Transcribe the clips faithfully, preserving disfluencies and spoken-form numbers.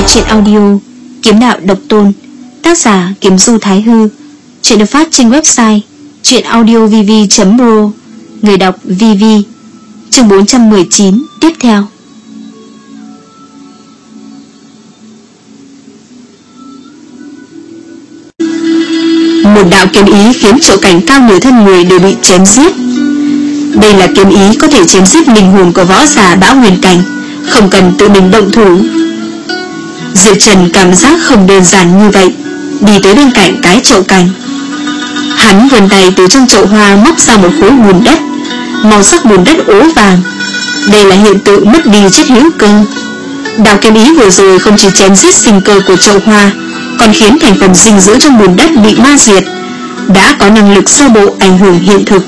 Truyện audio Kiếm đạo độc tôn, tác giả Kiếm Du Thái Hư. Truyện được phát trên website truyện audio v v chấm pro. Người đọc vê vê. Chương bốn trăm mười chín tiếp theo. Một đạo kiếm ý khiến Triệu Cảnh cao nửa thân người đều bị chém giết. Đây là kiếm ý có thể chém giết linh hồn của võ giả Bão Nguyên Cảnh, không cần tự mình động thủ. Diệp Trần cảm giác không đơn giản như vậy, đi tới bên cạnh cái chậu cành. Hắn vươn tay từ trong chậu hoa móc ra một khối bùn đất, màu sắc bùn đất ố vàng. Đây là hiện tượng mất đi chất hữu cơ. Đạo kiếm ý vừa rồi không chỉ chém giết sinh cơ của chậu hoa, còn khiến thành phần dinh dưỡng trong bùn đất bị ma diệt, đã có năng lực sơ bộ ảnh hưởng hiện thực.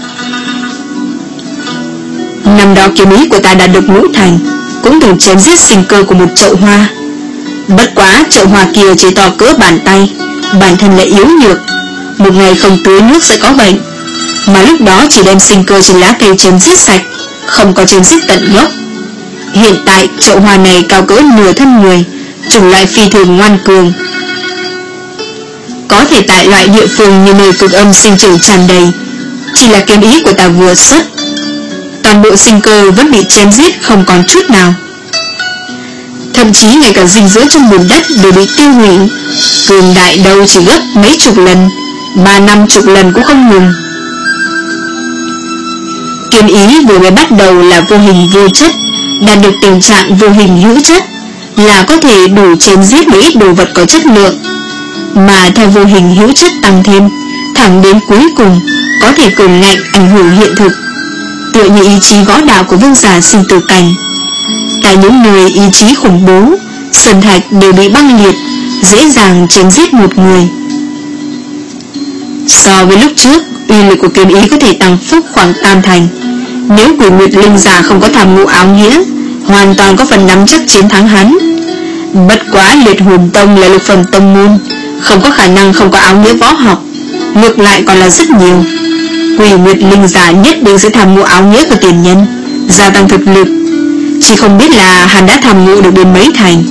Năm đó kiếm ý của ta đã được ngũ thành, cũng từng chém giết sinh cơ của một chậu hoa. Bất quá chậu hoa kia chỉ to cỡ bàn tay, bản thân lại yếu nhược, một ngày không tưới nước sẽ có bệnh, mà lúc đó chỉ đem sinh cơ trên lá cây chém giết sạch, không có chém giết tận gốc. Hiện tại chậu hoa này cao cỡ nửa thân người, chủng loại phi thường ngoan cường, có thể tại loại địa phương như nơi cực âm sinh trưởng tràn đầy. Chỉ là kiếm ý của ta vừa xuất, toàn bộ sinh cơ vẫn bị chém giết không còn chút nào. Thậm chí ngay cả dinh dưỡng trong bùn đất đều bị tiêu hủy. Cường đại đâu chỉ gấp mấy chục lần, ba năm chục lần cũng không ngừng. Kiếm ý vừa mới bắt đầu là vô hình vô chất, đạt được tình trạng vô hình hữu chất là có thể đủ chém giết một ít đồ vật có chất lượng, mà theo vô hình hữu chất tăng thêm, thẳng đến cuối cùng có thể cường ngạnh ảnh hưởng hiện thực, tựa như ý chí võ đạo của vương giả sinh tử cảnh. Tại những nơi ý chí khủng bố, sơn thạch đều bị băng liệt, dễ dàng chém giết một người. So với lúc trước, uy lực của kiếm ý có thể tăng phúc khoảng tam thành. Nếu Quỷ Nguyệt Linh giả không có tham ngộ áo nghĩa, hoàn toàn có phần nắm chắc chiến thắng hắn. Bất quá Liệt Hồn Tông là lục phẩm tông môn, không có khả năng không có áo nghĩa võ học, ngược lại còn là rất nhiều. Quỷ Nguyệt Linh giả nhất định sẽ tham ngộ áo nghĩa của tiền nhân, gia tăng thực lực, chỉ không biết là hắn đã tham ngộ được đến mấy thành.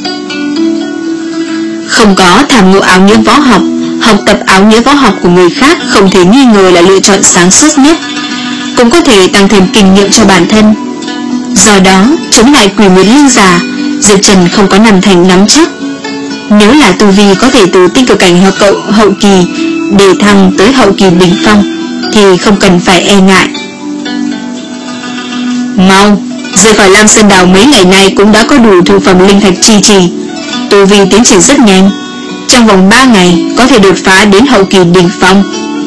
Không có tham ngộ áo nghĩa võ học, học tập áo nghĩa võ học của người khác không thể nghi ngờ là lựa chọn sáng suốt nhất, cũng có thể tăng thêm kinh nghiệm cho bản thân. Do đó, chống lại Quỷ Nguyệt Linh giả, Diệp Trần không có nằm thành nắm chắc. Nếu là tu vi có thể từ tinh cực cảnh hậu, hậu kỳ để thăng tới hậu kỳ đỉnh phong thì không cần phải e ngại. Mau rời khỏi Lam Sơn Đảo mấy ngày nay cũng đã có đủ thượng phẩm linh thạch chi trì, tu vi tiến triển rất nhanh, trong vòng ba ngày có thể đột phá đến hậu kỳ đỉnh phong.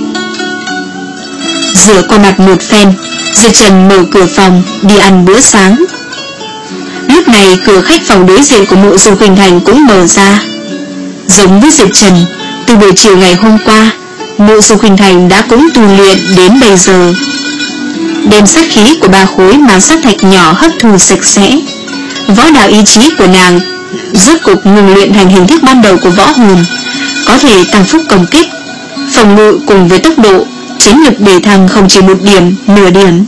Rửa qua mặt một phen, Diệp Trần mở cửa phòng đi ăn bữa sáng. Lúc này cửa khách phòng đối diện của Mộ Dung Khuynh Thành cũng mở ra. Giống với Diệp Trần, từ buổi chiều ngày hôm qua, Mộ Dung Khuynh Thành đã cũng tu luyện đến bây giờ. Đem sát khí của ba khối màng sát thạch nhỏ hấp thu sạch sẽ, võ đạo ý chí của nàng rốt cục ngừng luyện thành hình thức ban đầu của võ hồn, có thể tăng phúc công kích, phòng ngự cùng với tốc độ, chiến lực để thăng không chỉ một điểm, nửa điểm.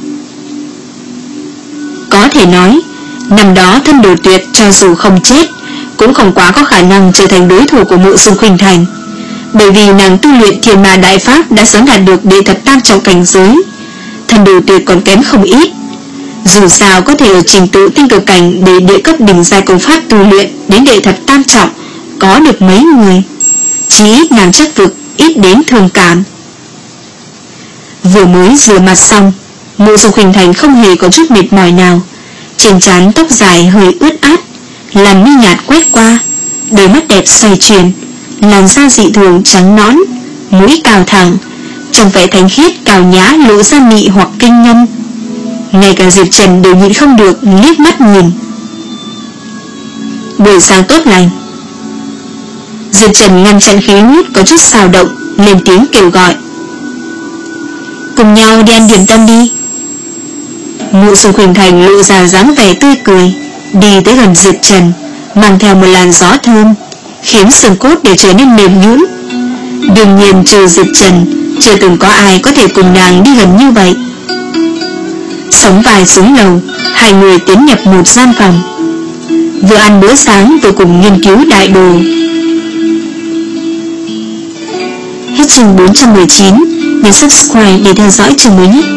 Có thể nói, năm đó Thân Đồ Tuyệt cho dù không chết, cũng không quá có khả năng trở thành đối thủ của Mộ Dung Khuynh Thành, bởi vì nàng tu luyện Thiên Ma Đại Pháp đã sớm đạt được đệ thập tam trọng cảnh giới. Thân Đồ Tuyệt còn kém không ít, dù sao có thể ở trình tự tinh cực cảnh để địa cấp đỉnh giai công pháp tu luyện đến đệ thập tam trọng có được mấy người, chỉ ít nàng chắc vực, ít đến thương cảm. Vừa mới rửa mặt xong, Mộ Dung Khuynh Thành không hề có chút mệt mỏi nào, trên trán tóc dài hơi ướt át, làn mi nhạt quét qua, đôi mắt đẹp xoay chuyển, làn da dị thường trắng nõn, mũi cao thẳng, trong vẻ thánh khiết cao nhã lộ ra mị hoặc kinh ngâm. Ngay cả Diệp Trần đều nhịn không được liếc mắt nhìn. Buổi sáng tốt lành. Diệp Trần ngăn chặn khí huyết có chút xào động, lên tiếng kêu gọi. Cùng nhau đi ăn điểm tâm đi. Mộ Dung Khuynh Thành lộ ra dáng vẻ tươi cười, đi tới gần Diệp Trần, mang theo một làn gió thơm, khiến xương cốt đều trở nên mềm nhũn. Đương nhiên trừ Diệp Trần, chưa từng có ai có thể cùng nàng đi gần như vậy. Sóng vai xuống lầu, hai người tiến nhập một gian phòng. vừa ăn bữa sáng vừa cùng nghiên cứu đại đồ. Hết chương bốn trăm mười chín. Nhấn subscribe để theo dõi chương mới nhất.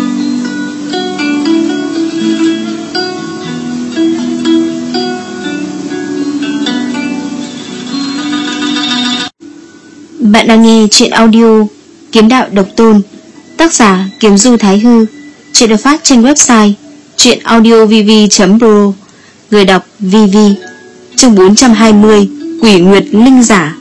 Bạn đang nghe truyện audio Kiếm Đạo Độc Tôn, tác giả Kiếm Du Thái Hư. Truyện được phát trên website truyện audio v v chấm pro. Người đọc vê vê. Chương bốn trăm hai mươi. Quỷ Nguyệt Linh Giả.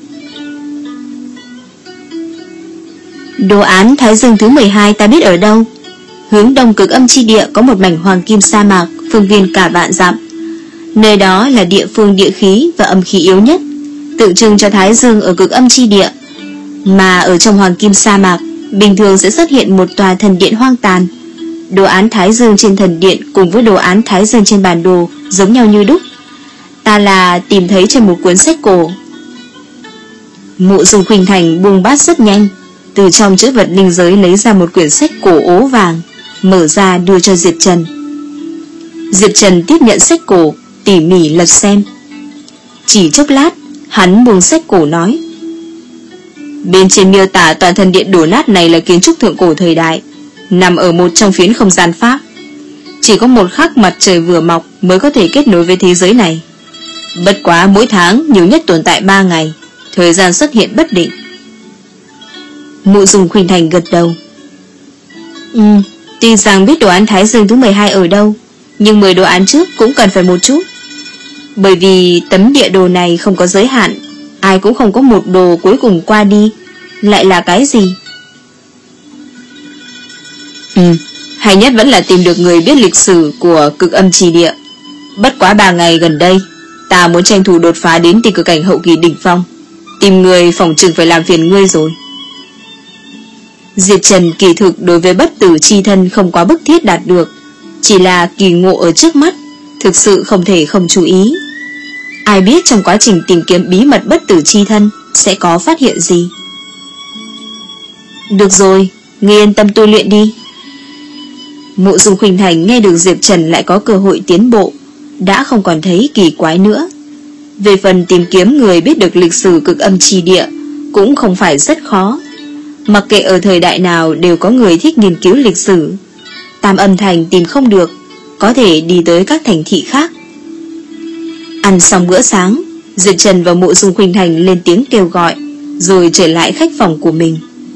Đồ án Thái Dương thứ mười hai ta biết ở đâu? Hướng đông cực âm chi địa có một mảnh hoàng kim sa mạc, phương viên cả vạn dặm. Nơi đó là địa phương địa khí và âm khí yếu nhất, tượng trưng cho Thái Dương ở cực âm chi địa. Mà ở trong hoàng kim sa mạc, bình thường sẽ xuất hiện một tòa thần điện hoang tàn. Đồ án Thái Dương trên thần điện cùng với đồ án Thái Dương trên bản đồ giống nhau như đúc. Ta là tìm thấy trên một cuốn sách cổ. Mộ Dung Khuynh Thành buông bát rất nhanh, từ trong chữ vật linh giới lấy ra một quyển sách cổ ố vàng, mở ra đưa cho Diệp Trần. Diệp Trần tiếp nhận sách cổ, tỉ mỉ lật xem. Chỉ chốc lát, hắn buông sách cổ nói: bên trên miêu tả tòa thần điện đổ nát này là kiến trúc thượng cổ thời đại, nằm ở một trong phiến không gian pháp. Chỉ có một khắc mặt trời vừa mọc mới có thể kết nối với thế giới này. Bất quá mỗi tháng nhiều nhất tồn tại ba ngày, thời gian xuất hiện bất định. Mộ Dung Khuynh Thành gật đầu. Ừ, tuy rằng biết đồ án Thái Dương thứ mười hai ở đâu, nhưng mười đồ án trước cũng cần phải một chút. Bởi vì tấm địa đồ này không có giới hạn, ai cũng không có một đồ cuối cùng qua đi. Lại là cái gì? Ừ, hay nhất vẫn là tìm được người biết lịch sử của cực âm trì địa. Bất quá ba ngày gần đây, ta muốn tranh thủ đột phá đến tình cực cảnh hậu kỳ đỉnh phong. Tìm người phòng trừng phải làm phiền ngươi rồi. Diệp Trần kỳ thực đối với bất tử chi thân không quá bức thiết đạt được, chỉ là kỳ ngộ ở trước mắt, thực sự không thể không chú ý. Ai biết trong quá trình tìm kiếm bí mật bất tử chi thân sẽ có phát hiện gì. Được rồi, ngươi yên tâm tu luyện đi. Mộ Dung Khuynh Thành nghe được Diệp Trần lại có cơ hội tiến bộ, đã không còn thấy kỳ quái nữa. Về phần tìm kiếm người biết được lịch sử cực âm chi địa cũng không phải rất khó. Mặc kệ ở thời đại nào đều có người thích nghiên cứu lịch sử. Tam Âm Thành tìm không được, có thể đi tới các thành thị khác. Ăn xong bữa sáng, Diệp Trần và Mộ Dung Khuynh Thành lên tiếng kêu gọi, rồi trở lại khách phòng của mình.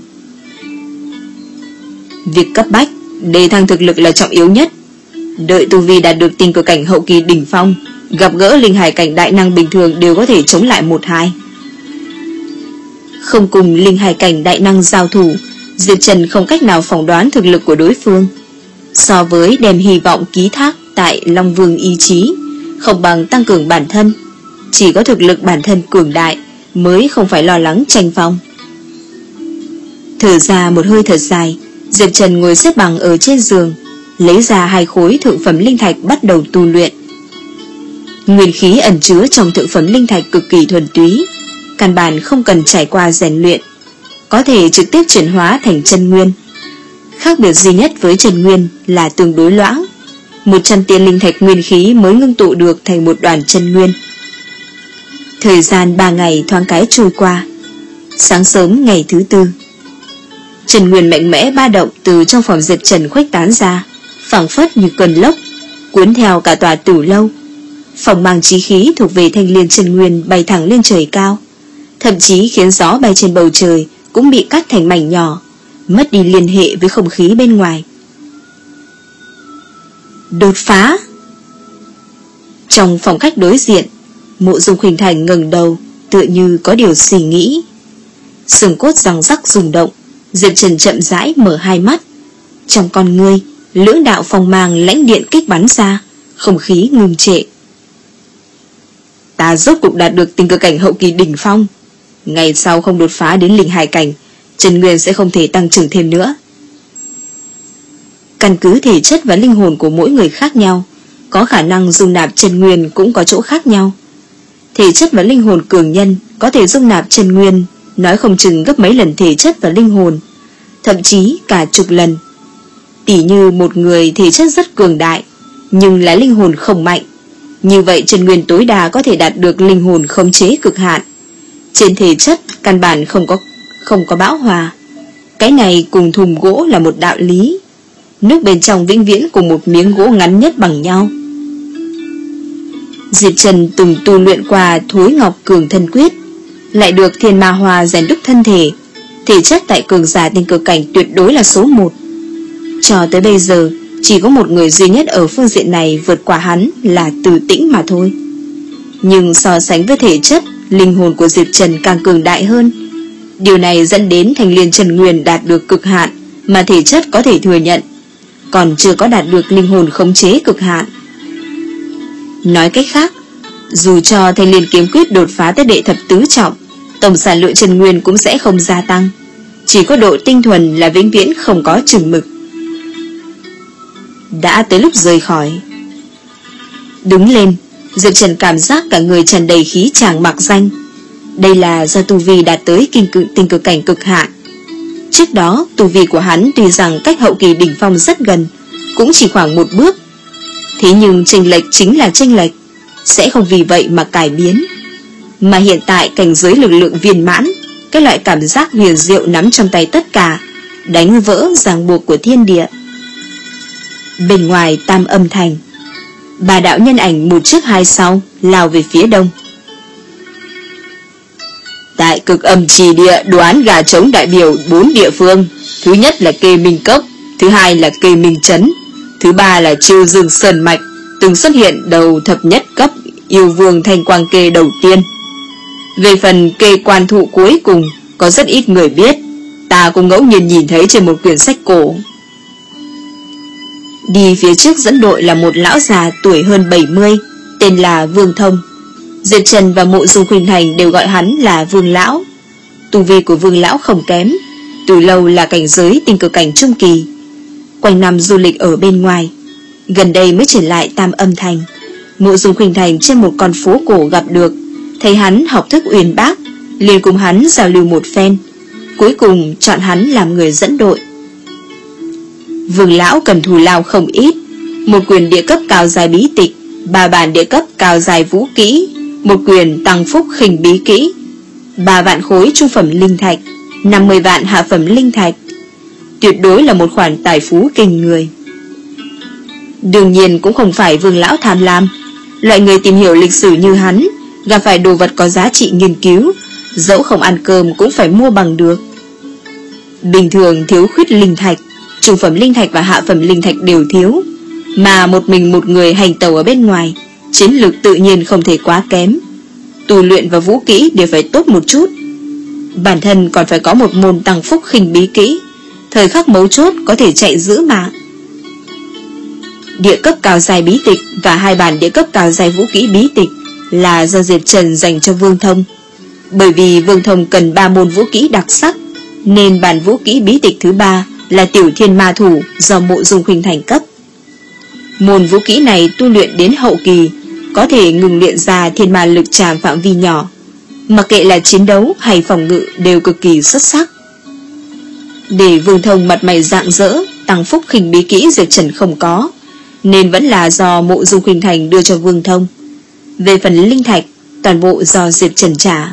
Việc cấp bách, đề thăng thực lực là trọng yếu nhất. Đợi tu vi đạt được tình cực cảnh hậu kỳ đỉnh phong, gặp gỡ linh hải cảnh đại năng bình thường đều có thể chống lại một hai. Không cùng linh hải cảnh đại năng giao thủ, Diệp Trần không cách nào phỏng đoán thực lực của đối phương. So với đem hy vọng ký thác tại Long Vương ý chí, không bằng tăng cường bản thân. Chỉ có thực lực bản thân cường đại mới không phải lo lắng tranh phong. Thở ra một hơi thật dài, Diệp Trần ngồi xếp bằng ở trên giường, lấy ra hai khối thượng phẩm linh thạch bắt đầu tu luyện. Nguyên khí ẩn chứa trong thượng phẩm linh thạch cực kỳ thuần túy, căn bản không cần trải qua rèn luyện, có thể trực tiếp chuyển hóa thành chân nguyên. Khác biệt duy nhất với chân nguyên là tương đối loãng, một trăm tiên linh thạch nguyên khí mới ngưng tụ được thành một đoàn chân nguyên. Thời gian ba ngày thoáng cái trôi qua. Sáng sớm ngày thứ tư, chân nguyên mạnh mẽ ba động từ trong phòng Diệp Trần khuếch tán ra, phảng phất như cơn lốc, cuốn theo cả tòa tử lâu. Phòng mang chí khí thuộc về thanh liên chân nguyên bay thẳng lên trời cao, thậm chí khiến gió bay trên bầu trời cũng bị cắt thành mảnh nhỏ, mất đi liên hệ với không khí bên ngoài. Đột phá. Trong phòng khách đối diện, Mộ Dung Khuynh Thành ngẩng đầu, tựa như có điều suy nghĩ. Xương cốt răng rắc rung động, Diệp Trần chậm rãi mở hai mắt. Trong con ngươi, lưỡng đạo phong mang lãnh điện kích bắn ra, không khí ngưng trệ. Ta rốt cục đạt được tình cực cảnh hậu kỳ đỉnh phong. Ngày sau không đột phá đến linh hải cảnh, chân nguyên sẽ không thể tăng trưởng thêm nữa. Căn cứ thể chất và linh hồn của mỗi người khác nhau, có khả năng dung nạp chân nguyên cũng có chỗ khác nhau. Thể chất và linh hồn cường nhân có thể dung nạp chân nguyên, nói không chừng gấp mấy lần thể chất và linh hồn, thậm chí cả chục lần. Tỉ như một người thể chất rất cường đại, nhưng là linh hồn không mạnh, Như vậy chân nguyên tối đa có thể đạt được linh hồn khống chế cực hạn. Trên thể chất căn bản không có không có bão hòa. Cái này cùng thùng gỗ là một đạo lý. Nước bên trong vĩnh viễn cùng một miếng gỗ ngắn nhất bằng nhau. Diệp Trần từng tu luyện qua Thối Ngọc Cường Thân Quyết, lại được Thiên Ma Hoa rèn đúc thân thể. Thể chất tại cường giả tinh cực cảnh tuyệt đối là số một. Cho tới bây giờ chỉ có một người duy nhất ở phương diện này vượt qua hắn là Từ Tĩnh mà thôi. Nhưng so sánh với thể chất, linh hồn của Diệp Trần càng cường đại hơn. Điều này dẫn đến Thanh Liên Trần Nguyên đạt được cực hạn mà thể chất có thể thừa nhận, còn chưa có đạt được linh hồn khống chế cực hạn. Nói cách khác, dù cho Thanh Liên Kiếm Quyết đột phá tới đệ thập tứ trọng, tổng sản lượng Trần Nguyên cũng sẽ không gia tăng. Chỉ có độ tinh thuần là vĩnh viễn không có chừng mực. Đã tới lúc rời khỏi. Đứng lên, Diệp Trần cảm giác cả người tràn đầy khí tràng mạc danh. Đây là do tu vi đạt tới kinh cự, tinh cực cảnh cực hạn. Trước đó tu vi của hắn tuy rằng cách hậu kỳ đỉnh phong rất gần, cũng chỉ khoảng một bước. Thế nhưng chênh lệch chính là chênh lệch, sẽ không vì vậy mà cải biến. Mà hiện tại cảnh giới lực lượng viên mãn, cái loại cảm giác huyền diệu nắm trong tay tất cả, đánh vỡ ràng buộc của thiên địa. Bên ngoài Tam Âm Thành, bà đạo nhân ảnh một trước hai sau lao về phía đông. Tại Cực Âm Trì Địa đoán gà trống đại biểu bốn địa phương. Thứ nhất là Kê Minh Cốc, thứ hai là Kê Minh Trấn, thứ ba là Chiêu Dương Sơn Mạch, từng xuất hiện đầu thập nhất cấp yêu vương Thanh Quang Kê đầu tiên. Về phần Kê Quan Thụ cuối cùng, có rất ít người biết, ta cũng ngẫu nhiên nhìn thấy trên một quyển sách cổ. Đi phía trước dẫn đội là một lão già tuổi hơn bảy mươi, tên là Vương Thông. Diệp Trần và Mộ Dung Khuynh Thành đều gọi hắn là Vương Lão. Tu vi của Vương Lão không kém, từ lâu là cảnh giới tinh cực cảnh trung kỳ, quanh năm du lịch ở bên ngoài, gần đây mới trở lại Tam Âm Thành. Mộ Dung Khuynh Thành trên một con phố cổ gặp được, thấy hắn học thức uyên bác, liền cùng hắn giao lưu một phen, cuối cùng chọn hắn làm người dẫn đội. Vương Lão cần thù lao không ít, một quyền địa cấp cao dài bí tịch, ba bản địa cấp cao dài vũ kỹ, một quyền tăng phúc khinh bí kỹ, ba vạn khối trung phẩm linh thạch, năm mươi vạn hạ phẩm linh thạch. Tuyệt đối là một khoản tài phú kinh người. Đương nhiên cũng không phải Vương Lão tham lam. Loại người tìm hiểu lịch sử như hắn, gặp phải đồ vật có giá trị nghiên cứu, dẫu không ăn cơm cũng phải mua bằng được. Bình thường thiếu khuyết linh thạch, trung phẩm linh thạch và hạ phẩm linh thạch đều thiếu, mà một mình một người hành tẩu ở bên ngoài, chiến lược tự nhiên không thể quá kém. Tu luyện và vũ kỹ đều phải tốt một chút, bản thân còn phải có một môn tăng phúc khinh bí kỹ, thời khắc mấu chốt có thể chạy giữ mạng. Địa cấp cao dài bí tịch và hai bản địa cấp cao dài vũ kỹ bí tịch là do Diệp Trần dành cho Vương Thông. Bởi vì Vương Thông cần ba môn vũ kỹ đặc sắc, nên bản vũ kỹ bí tịch thứ ba là Tiểu Thiên Ma Thủ do Mộ Dung Khuynh Thành cấp. Môn vũ kỹ này tu luyện đến hậu kỳ có thể ngừng luyện ra thiên ma lực trảm phạm vi nhỏ, mặc kệ là chiến đấu hay phòng ngự đều cực kỳ xuất sắc. Để Vương Thông mặt mày rạng rỡ, tăng phúc khinh bí kỹ Diệp Trần không có, nên vẫn là do Mộ Dung Khuynh Thành đưa cho Vương Thông. Về phần linh thạch, toàn bộ do Diệp Trần trả.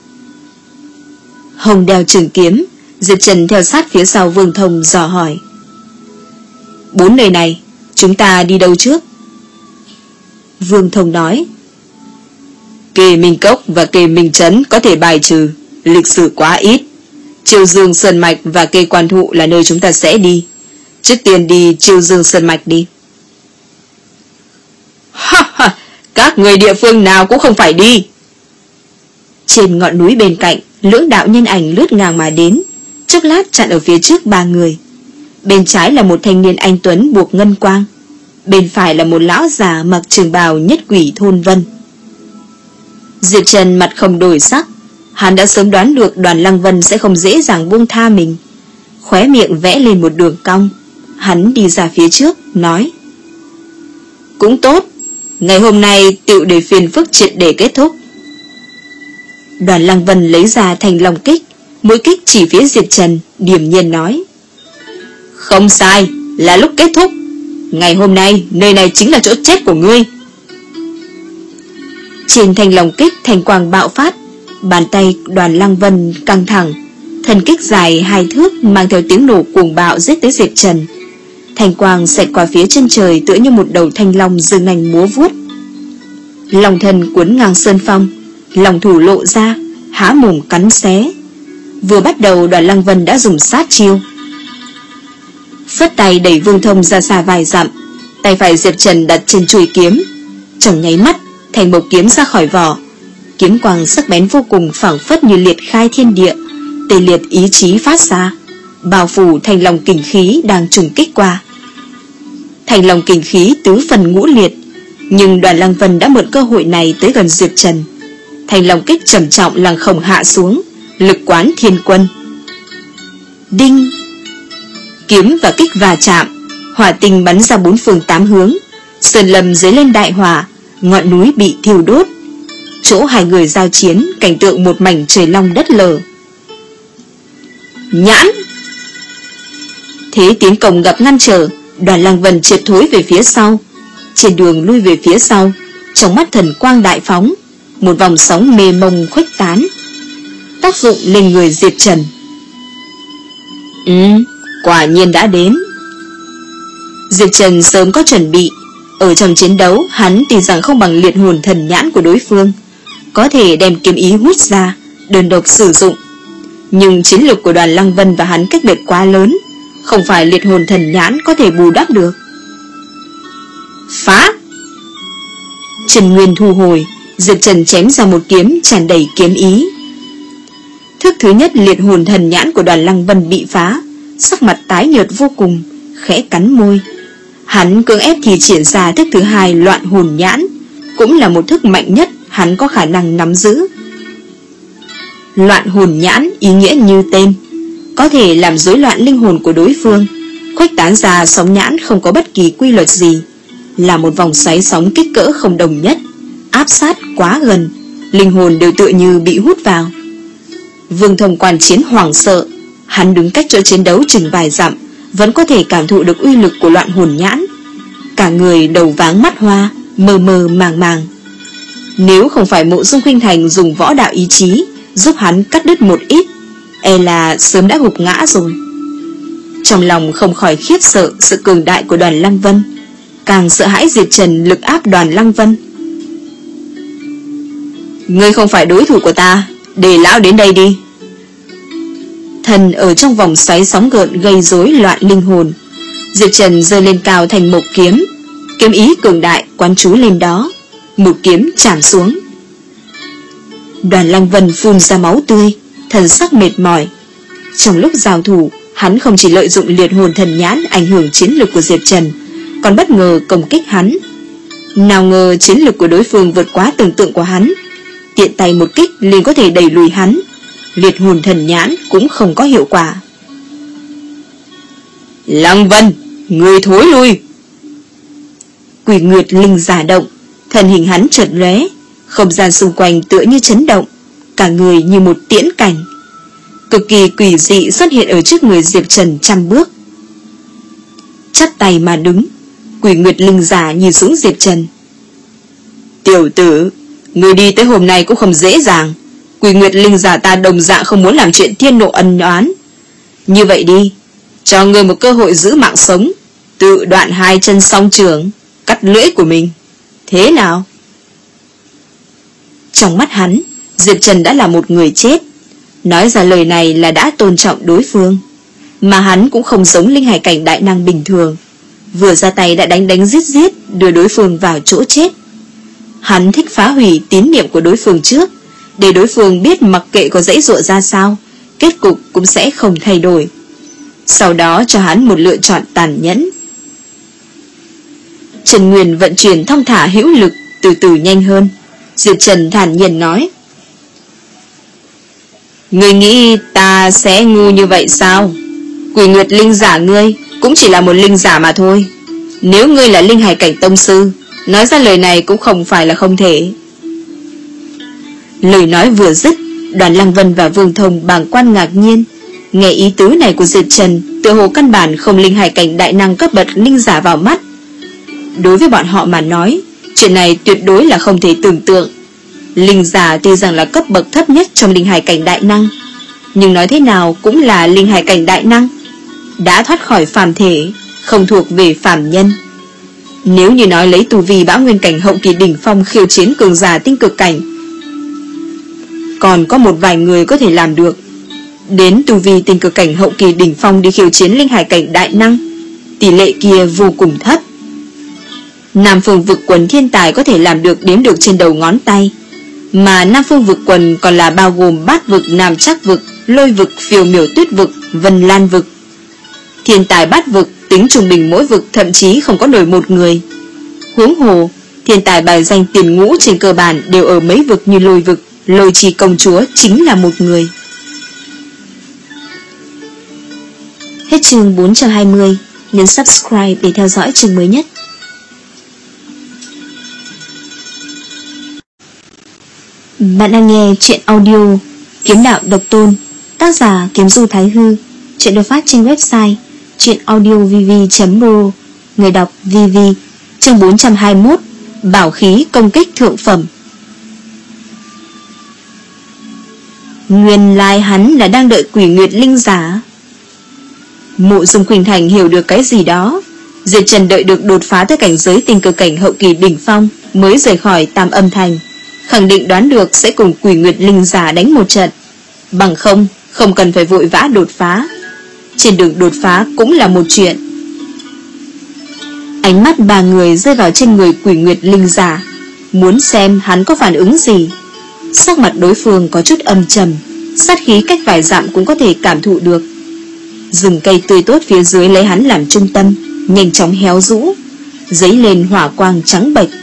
Hồng đeo trường kiếm, Diệp Trần theo sát phía sau Vương Thông dò hỏi: bốn nơi này, chúng ta đi đâu trước? Vương Thông nói: Kê Minh Cốc và Kê Minh Trấn có thể bài trừ, lịch sử quá ít. Chiêu Dương Sơn Mạch và Kê Quan Thụ là nơi chúng ta sẽ đi. Trước tiên đi Chiêu Dương Sơn Mạch đi. Ha ha, các người địa phương nào cũng không phải đi. Trên ngọn núi bên cạnh, lưỡng đạo nhân ảnh lướt ngang mà đến, chốc lát chặn ở phía trước ba người. Bên trái là một thanh niên anh tuấn buộc ngân quang, bên phải là một lão già mặc trường bào nhất quỷ thôn vân. Diệp Trần mặt không đổi sắc, hắn đã sớm đoán được Đoàn Lăng Vân sẽ không dễ dàng buông tha mình. Khóe miệng vẽ lên một đường cong, hắn đi ra phía trước, nói: Cũng tốt, ngày hôm nay tựu để phiền phức triệt để kết thúc. Đoàn Lăng Vân lấy ra thành long kích, mũi kích chỉ phía Diệp Trần, điềm nhiên nói: Không sai, là lúc kết thúc. Ngày hôm nay nơi này chính là chỗ chết của ngươi. Trên thanh long kích thanh quang bạo phát, bàn tay Đoàn Lăng Vân căng thẳng, thần kích dài hai thước mang theo tiếng nổ cuồng bạo giết tới Diệp Trần. Thanh quang xẹt qua phía chân trời tựa như một đầu thanh long dương nanh múa vuốt. Long thần cuốn ngang sơn phong, long thủ lộ ra, há mồm cắn xé. Vừa bắt đầu Đoàn Lăng Vân đã dùng sát chiêu, phất tay đẩy Vương Thông ra xa vài dặm, tay phải Diệp Trần đặt trên chuôi kiếm. Trong nháy mắt, thành một kiếm ra khỏi vỏ, kiếm quang sắc bén vô cùng, phảng phất như liệt khai thiên địa, tê liệt ý chí phát ra, bao phủ thành long kình khí đang trùng kích qua. Thành long kình khí tứ phần ngũ liệt, nhưng Đoàn Lăng Vân đã mượn cơ hội này tới gần Diệp Trần. Thành long kích trầm trọng lăng không hạ xuống, lực quán thiên quân. Đinh! Kiếm và kích va chạm, hỏa tinh bắn ra bốn phương tám hướng, sơn lâm dấy lên đại hỏa, ngọn núi bị thiêu đốt. Chỗ hai người giao chiến, cảnh tượng một mảnh trời long đất lở. Nhãn! Thế tiến công gặp ngăn trở, Đoàn Lăng Vân trượt thối về phía sau. Trên đường lui về phía sau, trong mắt thần quang đại phóng, một vòng sóng mê mông khuếch tán, tác dụng lên người Diệp Trần. Ừ, quả nhiên đã đến. Diệp Trần sớm có chuẩn bị. Ở trong chiến đấu, hắn tuy rằng không bằng liệt hồn thần nhãn của đối phương, có thể đem kiếm ý hút ra, đơn độc sử dụng. Nhưng chiến lược của Đoàn Lăng Vân và hắn cách biệt quá lớn, không phải liệt hồn thần nhãn có thể bù đắp được. Phá! Trần Nguyên thu hồi, Diệp Trần chém ra một kiếm tràn đầy kiếm ý. Thức thứ nhất liệt hồn thần nhãn của Đoàn Lăng Vân bị phá, sắc mặt tái nhợt vô cùng, khẽ cắn môi. Hắn cưỡng ép thì triển ra thức thứ hai loạn hồn nhãn, cũng là một thức mạnh nhất hắn có khả năng nắm giữ. Loạn hồn nhãn ý nghĩa như tên, có thể làm rối loạn linh hồn của đối phương, khuếch tán ra sóng nhãn không có bất kỳ quy luật gì, là một vòng xoáy sóng kích cỡ không đồng nhất, áp sát quá gần, linh hồn đều tựa như bị hút vào. Vương Thông quan chiến hoảng sợ, hắn đứng cách chỗ chiến đấu chừng vài dặm, vẫn có thể cảm thụ được uy lực của loạn hồn nhãn. Cả người đầu váng mắt hoa, mơ mơ màng màng. Nếu không phải Mộ Dung Khuynh Thành dùng võ đạo ý chí giúp hắn cắt đứt một ít, e là sớm đã gục ngã rồi. Trong lòng không khỏi khiếp sợ sự cường đại của Đoàn Lăng Vân, càng sợ hãi Diệp Trần lực áp Đoàn Lăng Vân. Ngươi không phải đối thủ của ta, để lão đến đây đi. Thần ở trong vòng xoáy sóng gợn gây rối loạn linh hồn. Diệp Trần giơ lên cao thành một kiếm, kiếm ý cường đại quán trú lên đó, một kiếm chạm xuống. Đoàn Lăng Vân phun ra máu tươi, thần sắc mệt mỏi. Trong lúc giao thủ, hắn không chỉ lợi dụng liệt hồn thần nhãn ảnh hưởng chiến lược của Diệp Trần, còn bất ngờ công kích hắn. Nào ngờ chiến lược của đối phương vượt quá tưởng tượng của hắn, tiện tay một kích liền có thể đẩy lùi hắn. Liệt hồn thần nhãn cũng không có hiệu quả. Lăng Vân, người thối lui. Quỷ Nguyệt Linh giả động, thân hình hắn chợt lóe, không gian xung quanh tựa như chấn động, cả người như một tiễn cảnh, cực kỳ quỷ dị xuất hiện ở trước người Diệp Trần trăm bước. Chắp tay mà đứng, Quỷ Nguyệt Linh giả nhìn xuống Diệp Trần. Tiểu tử, người đi tới hôm nay cũng không dễ dàng. Quỷ Nguyệt Linh giả ta đồng dạng không muốn làm chuyện thiên nộ ân oán. Như vậy đi, cho ngươi một cơ hội giữ mạng sống, tự đoạn hai chân song trường, cắt lưỡi của mình. Thế nào? Trong mắt hắn, Diệp Trần đã là một người chết. Nói ra lời này là đã tôn trọng đối phương. Mà hắn cũng không giống linh hải cảnh đại năng bình thường, vừa ra tay đã đánh đánh giết giết, đưa đối phương vào chỗ chết. Hắn thích phá hủy tín niệm của đối phương trước, để đối phương biết mặc kệ có dãy dụa ra sao, kết cục cũng sẽ không thay đổi. Sau đó cho hắn một lựa chọn tàn nhẫn. Trần Nguyên vận chuyển thong thả hữu lực, từ từ nhanh hơn. Diệp Trần thản nhiên nói: Ngươi nghĩ ta sẽ ngu như vậy sao? Quỷ Nguyệt Linh giả ngươi cũng chỉ là một linh giả mà thôi. Nếu ngươi là linh hải cảnh tông sư, nói ra lời này cũng không phải là không thể. Lời nói vừa dứt, Đoàn Lăng Vân và Vương Thông bàng quan ngạc nhiên. Nghe ý tứ này của Diệp Trần, tựa hồ căn bản không linh hải cảnh đại năng cấp bậc linh giả vào mắt. Đối với bọn họ mà nói, chuyện này tuyệt đối là không thể tưởng tượng, Linh giả tuy rằng là cấp bậc thấp nhất trong linh hải cảnh đại năng, nhưng nói thế nào cũng là linh hải cảnh đại năng, đã thoát khỏi phàm thể, không thuộc về phàm nhân. Nếu như nói lấy tu vi bão nguyên cảnh hậu kỳ đỉnh phong khiêu chiến cường giả tinh cực cảnh, còn có một vài người có thể làm được. Đến tu vi tinh cực cảnh hậu kỳ đỉnh phong đi khiêu chiến linh hải cảnh đại năng, tỷ lệ kia vô cùng thấp. Nam phương vực quần thiên tài có thể làm được đếm được trên đầu ngón tay, mà Nam phương vực quần còn là bao gồm bát vực, nam trắc vực, lôi vực, phiêu miểu tuyết vực, vân lan vực. Thiên tài bát vực tính trung bình mỗi vực thậm chí không có nổi một người. Huống hồ, thiên tài bài danh tiền ngũ trên cơ bản đều ở mấy vực như lôi vực, lôi trì công chúa chính là một người. Hết chương bốn trăm hai mươi, nhấn subscribe để theo dõi chương mới nhất. Bạn đang nghe chuyện audio Kiếm Đạo Độc Tôn, tác giả Kiếm Du Thái Hư. Chuyện được phát trên website truyện audio v v chấm pro, người đọc vê vê. Chương bốn trăm hai mươi mốt, bảo khí công kích thượng phẩm. Nguyên lai hắn là đang đợi Quỷ Nguyệt linh giả. Mộ Dung Khuynh Thành hiểu được cái gì đó. Diệp Trần đợi được đột phá tới cảnh giới tinh cực cảnh hậu kỳ đỉnh phong mới rời khỏi Tam Âm Thành, khẳng định đoán được sẽ cùng Quỷ Nguyệt linh giả đánh một trận. Bằng không, không cần phải vội vã đột phá. Trên đường đột phá cũng là một chuyện. Ánh mắt ba người rơi vào trên người Quỷ Nguyệt linh giả, muốn xem hắn có phản ứng gì. Sắc mặt đối phương có chút âm trầm, sát khí cách vài dặm cũng có thể cảm thụ được. Rừng cây tươi tốt phía dưới lấy hắn làm trung tâm, nhanh chóng héo rũ, dấy lên hỏa quang trắng bệch.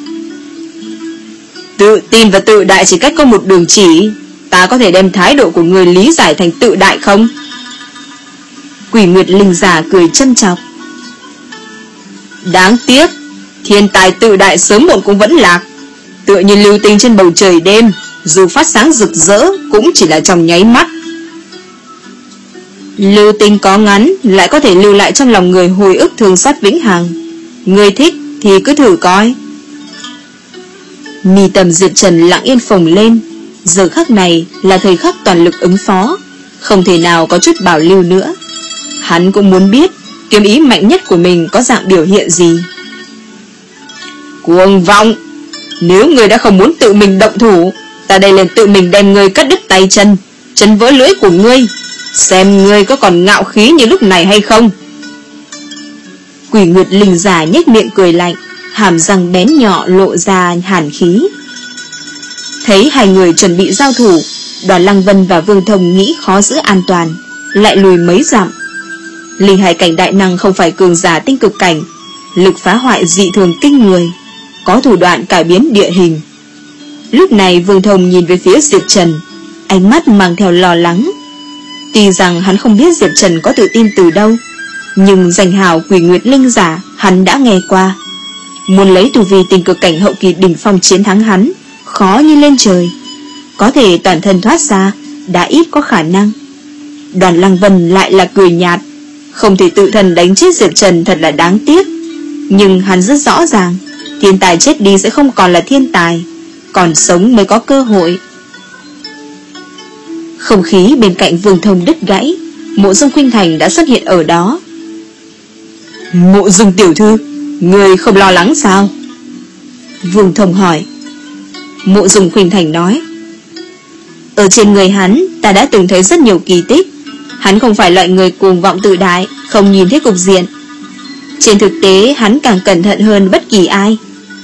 Tự tin và tự đại chỉ cách có một đường chỉ, ta có thể đem thái độ của người lý giải thành tự đại không? Quỷ Nguyệt linh giả cười châm chọc. Đáng tiếc, thiên tài tự đại sớm muộn cũng vẫn lạc, tựa như lưu tinh trên bầu trời đêm, dù phát sáng rực rỡ cũng chỉ là trong nháy mắt. Lưu tinh có ngắn, lại có thể lưu lại trong lòng người hồi ức thương xót vĩnh hằng. Người thích thì cứ thử coi. Mi tầm Diệp Trần lặng yên phồng lên. Giờ khắc này là thời khắc toàn lực ứng phó, không thể nào có chút bảo lưu nữa. Hắn cũng muốn biết kiếm ý mạnh nhất của mình có dạng biểu hiện gì. Cuồng vọng! Nếu người đã không muốn tự mình động thủ, ta đây liền tự mình đem ngươi cắt đứt tay chân, chân vỡ lưỡi của ngươi, xem ngươi có còn ngạo khí như lúc này hay không. Quỷ Nguyệt linh giả nhếch miệng cười lạnh, hàm răng bén nhọ lộ ra hàn khí. Thấy hai người chuẩn bị giao thủ, Đoàn Lăng Vân và Vương Thông nghĩ khó giữ an toàn, lại lùi mấy dặm. Linh hải cảnh đại năng không phải cường giả tinh cực cảnh, lực phá hoại dị thường kinh người, có thủ đoạn cải biến địa hình. Lúc này Vương Thông nhìn về phía Diệp Trần, ánh mắt mang theo lo lắng. Tuy rằng hắn không biết Diệp Trần có tự tin từ đâu, nhưng danh hào Quỷ Nguyệt linh giả hắn đã nghe qua. Muốn lấy tu vi tinh cực cảnh hậu kỳ đỉnh phong chiến thắng hắn, khó như lên trời. Có thể toàn thân thoát ra, đã ít có khả năng. Đoàn Lăng Vân lại là cười nhạt, không thể tự thân đánh chết Diệp Trần thật là đáng tiếc. Nhưng hắn rất rõ ràng, thiên tài chết đi sẽ không còn là thiên tài, còn sống mới có cơ hội. Không khí bên cạnh Vương Thông đứt gãy, Mộ Dung Khuynh Thành đã xuất hiện ở đó. Mộ Dung tiểu thư, người không lo lắng sao? Vương Thông hỏi. Mộ Dung Khuynh Thành nói, ở trên người hắn ta đã từng thấy rất nhiều kỳ tích. Hắn không phải loại người cuồng vọng tự đại, không nhìn thấy cục diện. Trên thực tế hắn càng cẩn thận hơn bất kỳ ai.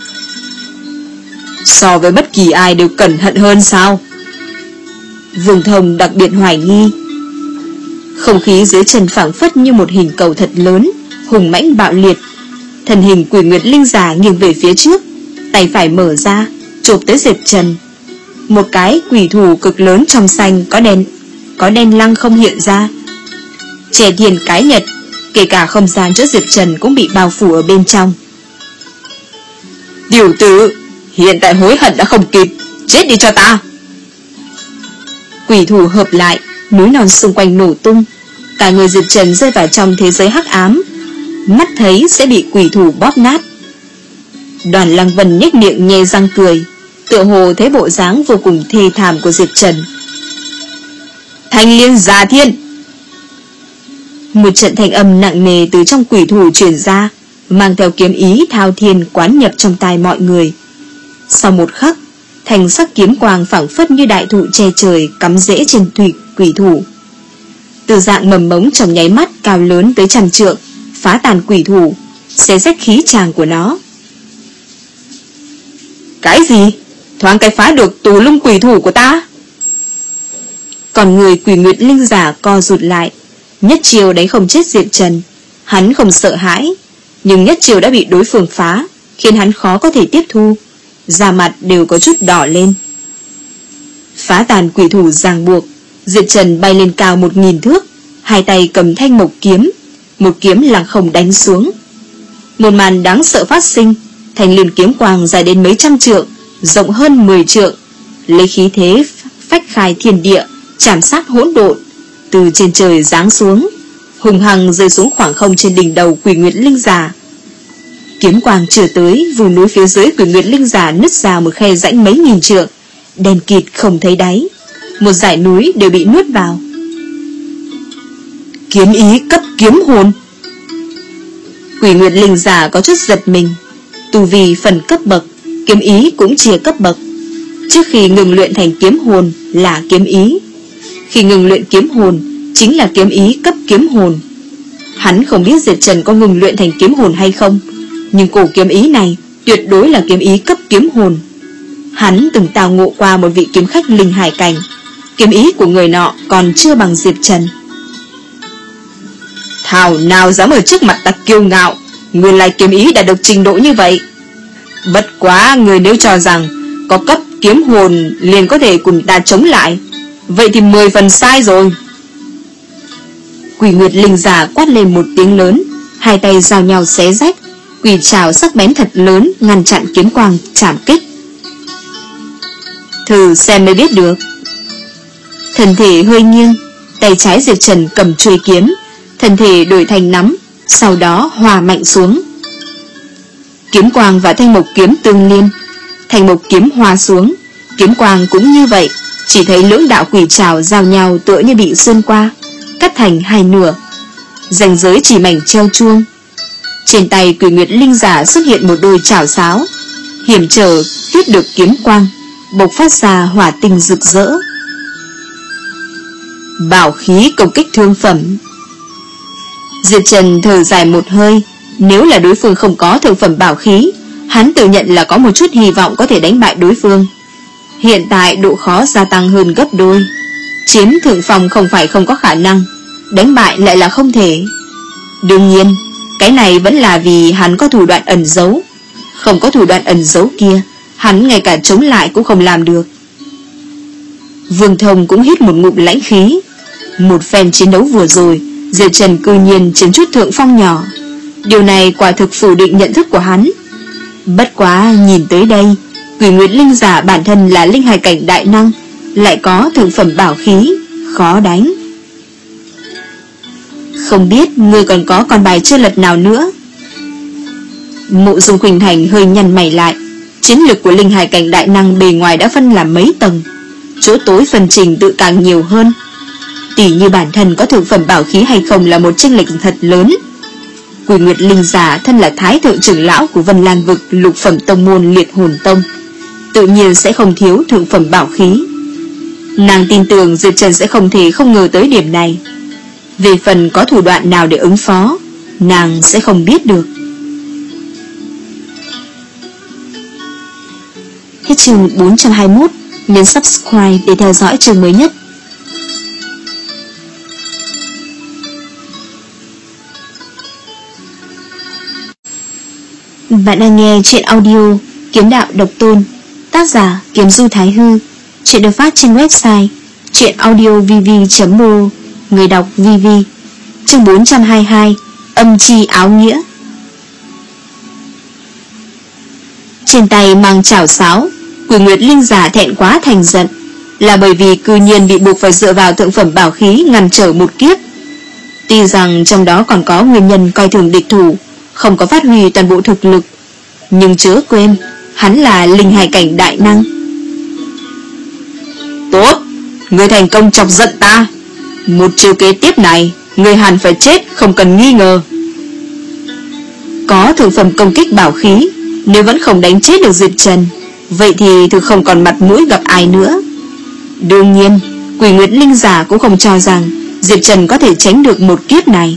So với bất kỳ ai đều cẩn thận hơn sao? Vương Thông đặc biệt hoài nghi. Không khí dưới chân phảng phất như một hình cầu thật lớn, hùng mãnh bạo liệt. Thân hình Quỷ Nguyệt linh giả nghiêng về phía trước, tay phải mở ra, chộp tới Diệp Trần. Một cái quỷ thủ cực lớn trong xanh, có đen có đen lăng không hiện ra, che thiền cái nhật, kể cả không gian chỗ Diệp Trần cũng bị bao phủ ở bên trong. Tiểu tử, hiện tại hối hận đã không kịp, chết đi cho ta! Quỷ thủ hợp lại, núi non xung quanh nổ tung, cả người Diệp Trần rơi vào trong thế giới hắc ám, mắt thấy sẽ bị quỷ thủ bóp nát. Đoàn Lăng Vân nhếch miệng nhe răng cười, tựa hồ thấy bộ dáng vô cùng thê thảm của Diệp Trần. Thanh Liên Giả Thiên! Một trận thanh âm nặng nề từ trong quỷ thủ truyền ra, mang theo kiếm ý thao thiên quán nhập trong tai mọi người. Sau một khắc, thành sắc kiếm quang phảng phất như đại thụ che trời cắm rễ trên thủy quỷ thủ. Từ dạng mầm mống trong nháy mắt cao lớn tới trăm trượng, phá tàn quỷ thủ, xé rách khí tràng của nó. Cái gì? Thoáng cái phá được tù lung quỷ thủ của ta? Còn người Quỷ Nguyệt Linh giả co rụt lại, nhất chiều đánh không chết Diệp Trần. Hắn không sợ hãi, nhưng nhất chiều đã bị đối phương phá, khiến hắn khó có thể tiếp thu, da mặt đều có chút đỏ lên. Phá tàn quỷ thủ ràng buộc, Diệp Trần bay lên cao một nghìn thước, hai tay cầm thanh mộc kiếm, một kiếm lặng không đánh xuống. Một màn đáng sợ phát sinh, thanh liên kiếm quang dài đến mấy trăm trượng, rộng hơn mười trượng, lấy khí thế phách khai thiên địa, chạm sát hỗn độn, từ trên trời giáng xuống, hùng hăng rơi xuống khoảng không trên đỉnh đầu Quỷ Nguyệt Linh giả. Kiếm quang chưa tới, vùng núi phía dưới Quỷ Nguyệt Linh giả nứt ra một khe rãnh mấy nghìn trượng, đen kịt không thấy đáy, một dải núi đều bị nuốt vào. Kiếm ý cấp kiếm hồn. Quỷ Nguyệt Linh giả có chút giật mình. Tu vi phần cấp bậc, kiếm ý cũng chia cấp bậc. Trước khi ngừng luyện thành kiếm hồn là kiếm ý, khi ngừng luyện kiếm hồn chính là kiếm ý cấp kiếm hồn. Hắn không biết Diệp Trần có ngừng luyện thành kiếm hồn hay không, nhưng cổ kiếm ý này tuyệt đối là kiếm ý cấp kiếm hồn. Hắn từng tào ngộ qua một vị kiếm khách linh hải cảnh, kiếm ý của người nọ còn chưa bằng Diệp Trần. Thảo nào dám ở trước mặt ta kiêu ngạo, nguyên lai kiếm ý đã được trình độ như vậy. Bất quá người nếu cho rằng có cấp kiếm hồn liền có thể cùng ta chống lại, vậy thì mười phần sai rồi. Quỷ Nguyệt Linh giả quát lên một tiếng lớn, hai tay giao nhau xé rách, quỷ trảo sắc bén thật lớn ngăn chặn kiếm quang chạm kích. Thử xem mới biết được. Thân thể hơi nghiêng, tay trái Diệp Trần cầm chuôi kiếm, thân thể đổi thành nắm, sau đó hòa mạnh xuống. Kiếm quang và thanh mộc kiếm tương liên, thanh mộc kiếm hòa xuống, kiếm quang cũng như vậy, chỉ thấy lưỡng đạo quỷ trảo giao nhau tựa như bị xuyên qua, cắt thành hai nửa, ranh giới chỉ mảnh treo chuông. Trên tay Quỷ Nguyệt Linh giả xuất hiện một đôi chảo sáo, hiểm trở tiếp được kiếm quang, bộc phát ra hỏa tinh rực rỡ. Bảo khí công kích thương phẩm. Diệp Trần thở dài một hơi, nếu là đối phương không có thương phẩm bảo khí, hắn tự nhận là có một chút hy vọng có thể đánh bại đối phương. Hiện tại độ khó gia tăng hơn gấp đôi, chiếm thượng phòng không phải không có khả năng, đánh bại lại là không thể. Đương nhiên, cái này vẫn là vì hắn có thủ đoạn ẩn giấu. Không có thủ đoạn ẩn giấu kia, hắn ngay cả chống lại cũng không làm được. Vương Thông cũng hít một ngụm lãnh khí. Một phen chiến đấu vừa rồi, Diệp Trần cư nhiên chiếm chút thượng phong nhỏ. Điều này quả thực phủ định nhận thức của hắn. Bất quá nhìn tới đây, Quỷ Nguyệt Linh giả bản thân là linh hài cảnh đại năng, lại có thượng phẩm bảo khí, khó đánh. Không biết ngươi còn có con bài chưa lật nào nữa. Mộ Dung Khuynh Thành hơi nhăn mày lại. Chiến lực của linh hài cảnh đại năng bề ngoài đã phân làm mấy tầng, chỗ tối phần trình tự càng nhiều hơn. Tỷ như bản thân có thượng phẩm bảo khí hay không là một chênh lệch thật lớn. Quỷ Nguyệt Linh giả thân là thái thượng trưởng lão của Vân Lan vực lục phẩm tông môn Liệt Hồn Tông, tự nhiên sẽ không thiếu thượng phẩm bảo khí. Nàng tin tưởng Diệp Trần sẽ không thể không ngờ tới điểm này. Về phần có thủ đoạn nào để ứng phó, nàng sẽ không biết được. Hết chương bốn trăm hai mươi mốt. Nhấn subscribe để theo dõi chương mới nhất. Bạn đang nghe chuyện audio Kiếm Đạo Độc Tôn, tác giả Kiếm Du Thái Hư. Chuyện được phát trên website chuyenaudiovv chấm mo, người đọc vê vê. Chương bốn trăm hai mươi hai. Âm chi áo nghĩa. Trên tay mang chảo sáo, Quỷ Nguyệt Linh giả thẹn quá thành giận, là bởi vì cư nhiên bị buộc phải dựa vào thượng phẩm bảo khí ngăn trở một kiếp. Tuy rằng trong đó còn có nguyên nhân coi thường địch thủ, không có phát huy toàn bộ thực lực, nhưng chớ quên, hắn là linh hài cảnh đại năng, Ngươi thành công chọc giận ta, một chiêu kế tiếp này ngươi hẳn phải chết không cần nghi ngờ. Có thượng phẩm công kích bảo khí, nếu vẫn không đánh chết được Diệp Trần, vậy thì thực không còn mặt mũi gặp ai nữa. Đương nhiên, Quỷ Nguyệt Linh Giả cũng không cho rằng Diệp Trần có thể tránh được một kiếp này.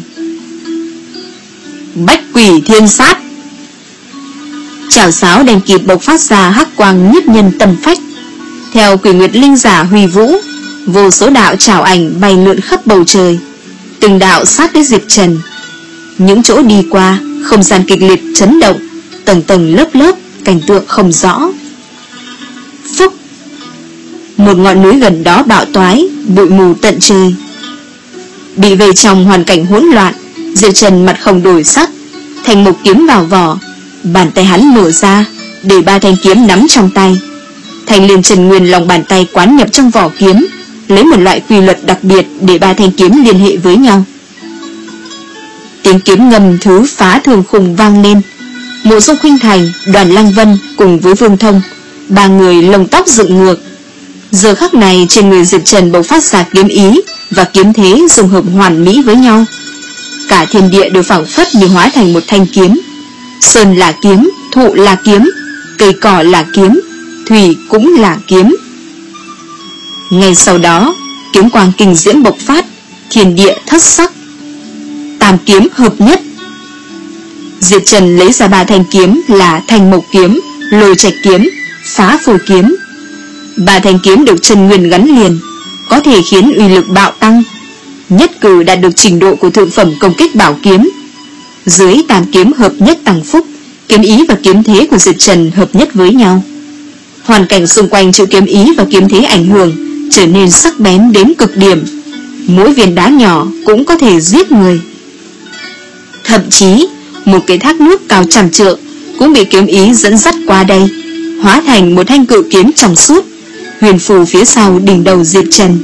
Bách Quỷ Thiên Sát. Chảo sáo đèn kịp bộc phát ra hắc quang nhiếp nhân tâm phách. Theo Quỷ Nguyệt Linh Giả huy vũ, vô số đạo chảo ảnh bay lượn khắp bầu trời, từng đạo sát tới Diệp Trần. Những chỗ đi qua, không gian kịch liệt chấn động, tầng tầng lớp lớp, cảnh tượng không rõ. Phúc! Một ngọn núi gần đó bạo toái, bụi mù tận trời. Bị vây trong hoàn cảnh hỗn loạn, Diệp Trần mặt không đổi sắc, thành một kiếm vào vỏ, bàn tay hắn mở ra, để ba thanh kiếm nắm trong tay. Thành liền Trần Nguyên lòng bàn tay quán nhập trong vỏ kiếm, lấy một loại quy luật đặc biệt để ba thanh kiếm liên hệ với nhau. Tiếng kiếm ngầm thứ phá thường khủng vang lên. Mộ Dung Khuynh Thành, Đoàn Lăng Vân cùng với Vương Thông, ba người lông tóc dựng ngược. Giờ khắc này trên người Diệp Trần bộc phát ra kiếm ý và kiếm thế dung hợp hoàn mỹ với nhau. Cả thiên địa đều phảng phất như hóa thành một thanh kiếm. Sơn là kiếm, thụ là kiếm, cây cỏ là kiếm, thủy cũng là kiếm. Ngay sau đó, kiếm quang kinh diễm bộc phát, thiên địa thất sắc. Tam kiếm hợp nhất. Diệp Trần lấy ra ba thanh kiếm là Thanh Mộc kiếm, Lôi Trạch kiếm, Phá Phôi kiếm. Ba thanh kiếm được Trần Nguyên gắn liền, có thể khiến uy lực bạo tăng, nhất cử đạt được trình độ của thượng phẩm công kích bảo kiếm. Dưới tam kiếm hợp nhất tăng phúc, kiếm ý và kiếm thế của Diệp Trần hợp nhất với nhau. Hoàn cảnh xung quanh chịu kiếm ý và kiếm thế ảnh hưởng, trở nên sắc bén đến cực điểm. Mỗi viên đá nhỏ cũng có thể giết người. Thậm chí một cái thác nước cao trăm trượng cũng bị kiếm ý dẫn dắt qua đây, hóa thành một thanh cự kiếm trong suốt, huyền phù phía sau đỉnh đầu Diệp Trần.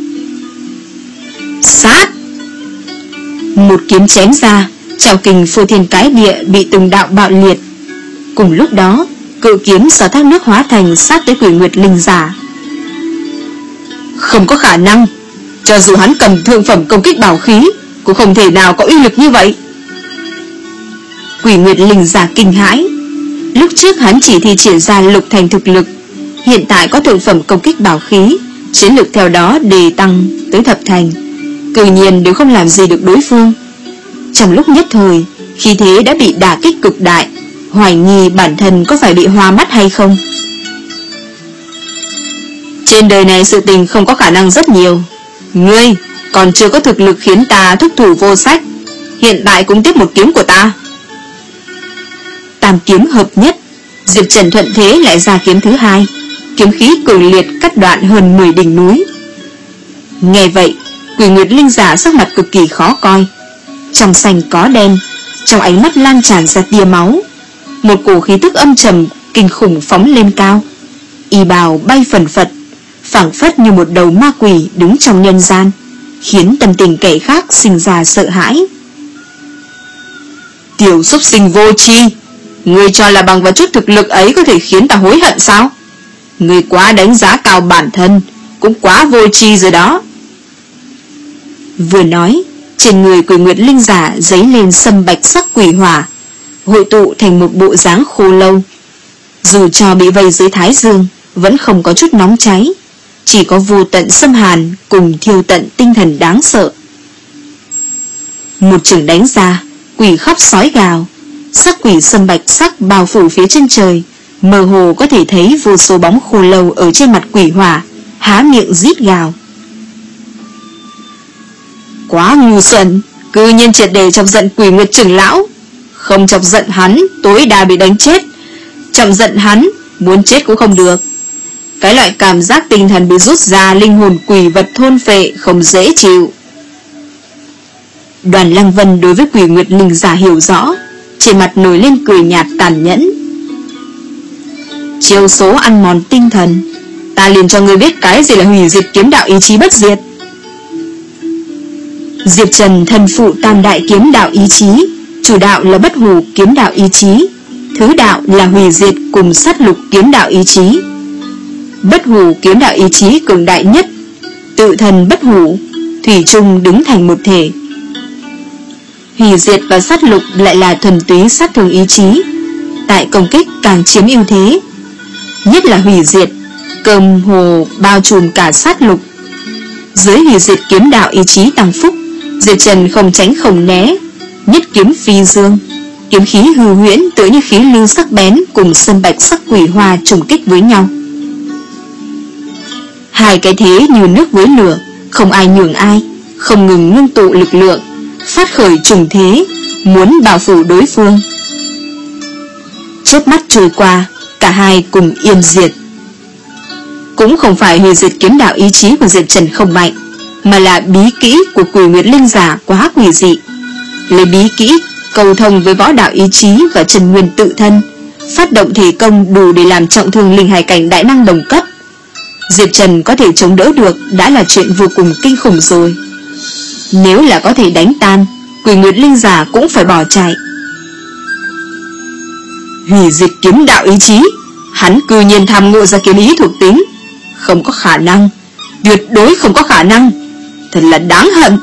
Sát! Một kiếm chém ra, trảo kình phô thiên cái địa bị từng đạo bạo liệt. Cùng lúc đó, cự kiếm do thác nước hóa thành sát tới Quỷ Nguyệt Linh Giả. Không có khả năng, cho dù hắn cầm thượng phẩm công kích bảo khí, cũng không thể nào có uy lực như vậy. Quỷ Nguyệt Linh Giả kinh hãi. Lúc trước hắn chỉ thi triển ra lục thành thực lực, hiện tại có thượng phẩm công kích bảo khí, chiến lực theo đó đề tăng tới thập thành, cự nhiên đều không làm gì được đối phương. Trong lúc nhất thời, khí thế đã bị đả kích cực đại, hoài nghi bản thân có phải bị hoa mắt hay không. Trên đời này sự tình không có khả năng rất nhiều. Ngươi còn chưa có thực lực khiến ta thúc thủ vô sách, hiện tại cũng tiếp một kiếm của ta. Tam kiếm hợp nhất, Diệp Trần thuận thế lại ra kiếm thứ hai, kiếm khí cường liệt cắt đoạn hơn mười đỉnh núi. Nghe vậy, Quỷ Nguyệt Linh Giả sắc mặt cực kỳ khó coi, trong xanh có đen, trong ánh mắt lan tràn ra tia máu. Một cổ khí tức âm trầm kinh khủng phóng lên cao, y bào bay phần phật, phảng phất như một đầu ma quỷ đứng trong nhân gian, khiến tâm tình kẻ khác sinh ra sợ hãi. Tiểu súc sinh vô tri, ngươi cho là bằng vào chút thực lực ấy có thể khiến ta hối hận sao? Ngươi quá đánh giá cao bản thân, cũng quá vô tri rồi đó. Vừa nói, trên người Quỷ Nguyệt Linh Giả giấy lên sâm bạch sắc quỷ hỏa, hội tụ thành một bộ dáng khô lâu. Dù cho bị vây dưới thái dương, vẫn không có chút nóng cháy, chỉ có vô tận xâm hàn cùng thiêu tận tinh thần đáng sợ. Một chưởng đánh ra, quỷ khóc sói gào, sắc quỷ sâm bạch sắc bao phủ phía chân trời, mơ hồ có thể thấy vô số bóng khô lâu ở trên mặt quỷ hỏa, há miệng rít gào. Quá ngu xuẩn, cư nhiên triệt để chọc giận Quỷ Nguyệt trưởng lão. Không chọc giận hắn, tối đa bị đánh chết. Chọc giận hắn, muốn chết cũng không được. Cái loại cảm giác tinh thần bị rút ra, linh hồn quỷ vật thôn phệ không dễ chịu. Đoàn Lăng Vân đối với Quỷ Nguyệt Linh Giả hiểu rõ, trên mặt nổi lên cười nhạt tàn nhẫn. Chiêu số ăn mòn tinh thần, ta liền cho ngươi biết cái gì là hủy diệt kiếm đạo ý chí bất diệt. Diệp Trần thân phụ tam đại kiếm đạo ý chí, chủ đạo là bất hủ kiếm đạo ý chí, thứ đạo là hủy diệt cùng sát lục kiếm đạo ý chí. Bất hủ kiếm đạo ý chí cường đại nhất, tự thân bất hủ, thủy chung đứng thành một thể. Hủy diệt và sát lục lại là thuần túy sát thương ý chí, tại công kích càng chiếm ưu thế. Nhất là hủy diệt, cơm hồ bao trùm cả sát lục. Dưới hủy diệt kiếm đạo ý chí tăng phúc, Diệp Trần không tránh không né, nhất kiếm phi dương, kiếm khí hư huyễn tựa như khí lưu sắc bén cùng sân bạch sắc quỷ hoa trùng kích với nhau. Hai cái thế như nước với lửa, không ai nhường ai, không ngừng ngưng tụ lực lượng, phát khởi trùng thế, muốn bao phủ đối phương. Chớp mắt trôi qua, cả hai cùng yên diệt. Cũng không phải hủy diệt kiếm đạo ý chí của Diệp Trần không mạnh, mà là bí kỹ của Quỷ Nguyệt Linh giả quá quỷ dị. Lấy bí kỹ cầu thông với võ đạo ý chí và chân nguyên tự thân, phát động thể công đủ để làm trọng thương linh hải cảnh đại năng đồng cấp. Diệp Trần có thể chống đỡ được đã là chuyện vô cùng kinh khủng rồi. Nếu là có thể đánh tan, Quỷ Nguyệt Linh giả cũng phải bỏ chạy. Hủy diệt kiếm đạo ý chí, hắn cư nhiên tham ngộ ra kiếm ý thuộc tính. Không có khả năng, tuyệt đối không có khả năng, thật là đáng hận.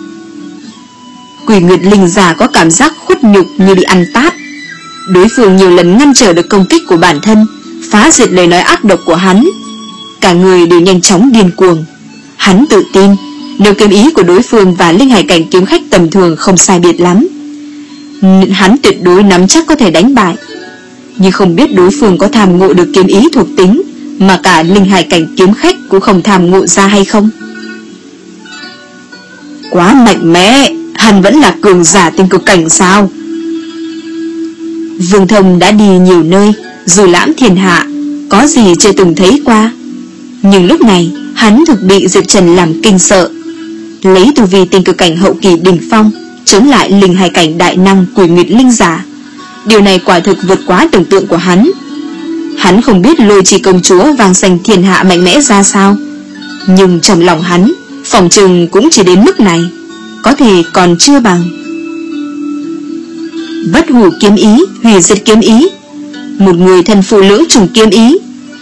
Quỷ Nguyệt Linh giả có cảm giác khuất nhục như bị ăn tát. Đối phương nhiều lần ngăn trở được công kích của bản thân, phá diệt lời nói ác độc của hắn. Cả người đều nhanh chóng điên cuồng. Hắn tự tin nếu kiếm ý của đối phương và linh hải cảnh kiếm khách tầm thường không sai biệt lắm, hắn tuyệt đối nắm chắc có thể đánh bại. Nhưng không biết đối phương có tham ngộ được kiếm ý thuộc tính mà cả linh hải cảnh kiếm khách cũng không tham ngộ ra hay không. Quá mạnh mẽ, hắn vẫn là cường giả tinh cực cảnh sao? Vương Thông đã đi nhiều nơi, dù lãm thiên hạ, có gì chưa từng thấy qua. Nhưng lúc này hắn thực bị Diệp Trần làm kinh sợ. Lấy tu vi tinh cực cảnh hậu kỳ đỉnh phong chống lại linh hải cảnh đại năng Quỷ Nguyệt Linh giả, điều này quả thực vượt quá tưởng tượng của hắn. Hắn không biết Lôi Trì công chúa vang danh thiên hạ mạnh mẽ ra sao, nhưng trong lòng hắn phỏng chừng cũng chỉ đến mức này, có thể còn chưa bằng. Bất hủ kiếm ý, hủy diệt kiếm ý, một người thân phụ lưỡng trùng kiếm ý.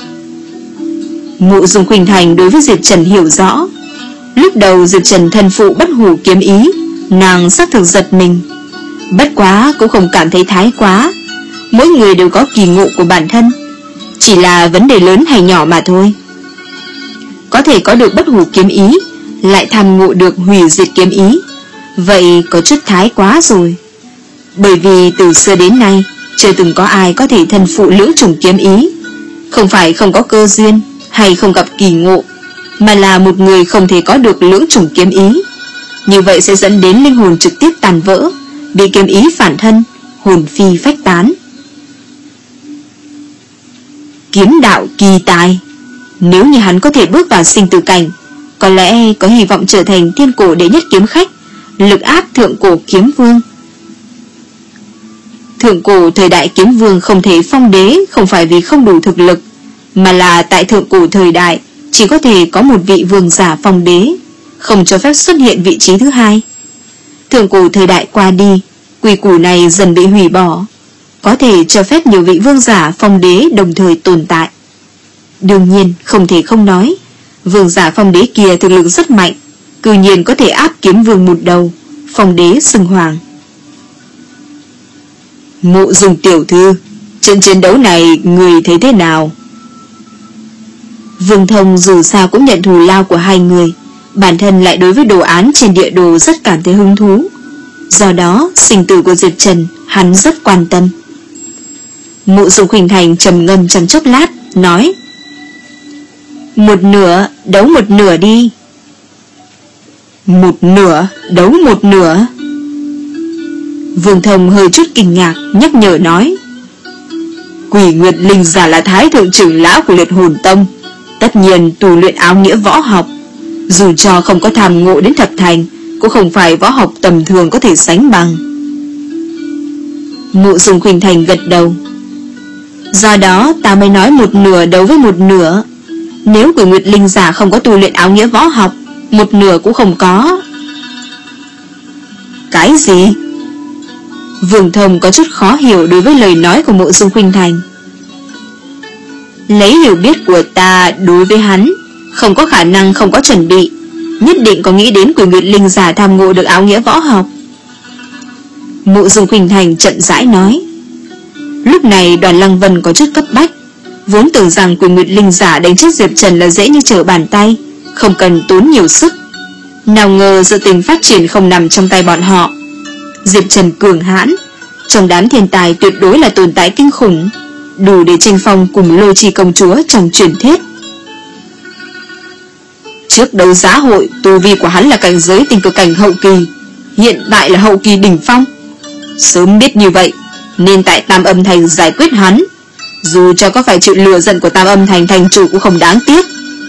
Mộ Dung Khuynh Thành đối với Diệp Trần hiểu rõ. Lúc đầu Diệp Trần thân phụ bất hủ kiếm ý, nàng xác thực giật mình. Bất quá cũng không cảm thấy thái quá, mỗi người đều có kỳ ngộ của bản thân, chỉ là vấn đề lớn hay nhỏ mà thôi. Có thể có được bất hủ kiếm ý, lại tham ngộ được hủy diệt kiếm ý, vậy có chút thái quá rồi. Bởi vì từ xưa đến nay chưa từng có ai có thể thân phụ lưỡng trùng kiếm ý. Không phải không có cơ duyên hay không gặp kỳ ngộ, mà là một người không thể có được lưỡng trùng kiếm ý. Như vậy sẽ dẫn đến linh hồn trực tiếp tàn vỡ, bị kiếm ý phản thân, hồn phi phách tán. Kiếm đạo kỳ tài, nếu như hắn có thể bước vào sinh tử cảnh, có lẽ có hy vọng trở thành thiên cổ đệ nhất kiếm khách, lực áp thượng cổ kiếm vương. Thượng cổ thời đại kiếm vương không thể phong đế, không phải vì không đủ thực lực, mà là tại thượng cổ thời đại chỉ có thể có một vị vương giả phong đế, không cho phép xuất hiện vị trí thứ hai. Thượng cổ thời đại qua đi, quy củ này dần bị hủy bỏ, có thể cho phép nhiều vị vương giả phong đế đồng thời tồn tại. Đương nhiên không thể không nói, vương giả phong đế kia thực lực rất mạnh, cư nhiên có thể áp kiếm vương một đầu, phong đế xưng hoàng. Mộ Dung tiểu thư, trận chiến đấu này người thấy thế nào? Vương Thông dù sao cũng nhận thù lao của hai người, bản thân lại đối với đồ án trên địa đồ rất cảm thấy hứng thú, do đó sinh tử của Diệp Trần hắn rất quan tâm. Mộ Dung Khuynh Thành trầm ngâm trong chốc lát nói: Một nửa đấu một nửa đi. Một nửa đấu một nửa? Vương Thông hơi chút kinh ngạc, nhắc nhở nói: Quỷ Nguyệt Linh giả là thái thượng trưởng lão của Liệt Hồn Tông, tất nhiên tu luyện áo nghĩa võ học, dù cho không có tham ngộ đến thập thành, cũng không phải võ học tầm thường có thể sánh bằng. Mộ Dung Khuynh Thành gật đầu: Do đó ta mới nói một nửa đấu với một nửa. Nếu Quỷ Nguyệt Linh giả không có tu luyện áo nghĩa võ học, một nửa cũng không có. Cái gì? Vương Thông có chút khó hiểu đối với lời nói của Mộ Dung Khuynh Thành. Lấy hiểu biết của ta đối với hắn, không có khả năng không có chuẩn bị, nhất định có nghĩ đến Quỷ Nguyệt Linh giả tham ngộ được áo nghĩa võ học. Mộ Dung Khuynh Thành chậm rãi nói. Lúc này Đoàn Lăng Vân có chút cấp bách, vốn tưởng rằng Quỷ Nguyệt Linh giả đánh chết Diệp Trần là dễ như trở bàn tay, không cần tốn nhiều sức. Nào ngờ sự tình phát triển không nằm trong tay bọn họ. Diệp Trần cường hãn, trong đám thiên tài tuyệt đối là tồn tại kinh khủng, đủ để tranh phong cùng Lôi Chi công chúa trong truyền thuyết. Trước đấu giá hội, tu vi của hắn là cảnh giới tinh cực cảnh hậu kỳ, hiện tại là hậu kỳ đỉnh phong. Sớm biết như vậy, nên tại Tam Âm Thành giải quyết hắn, dù cho có phải chịu lừa giận của Tam Âm Thành thành chủ cũng không đáng tiếc.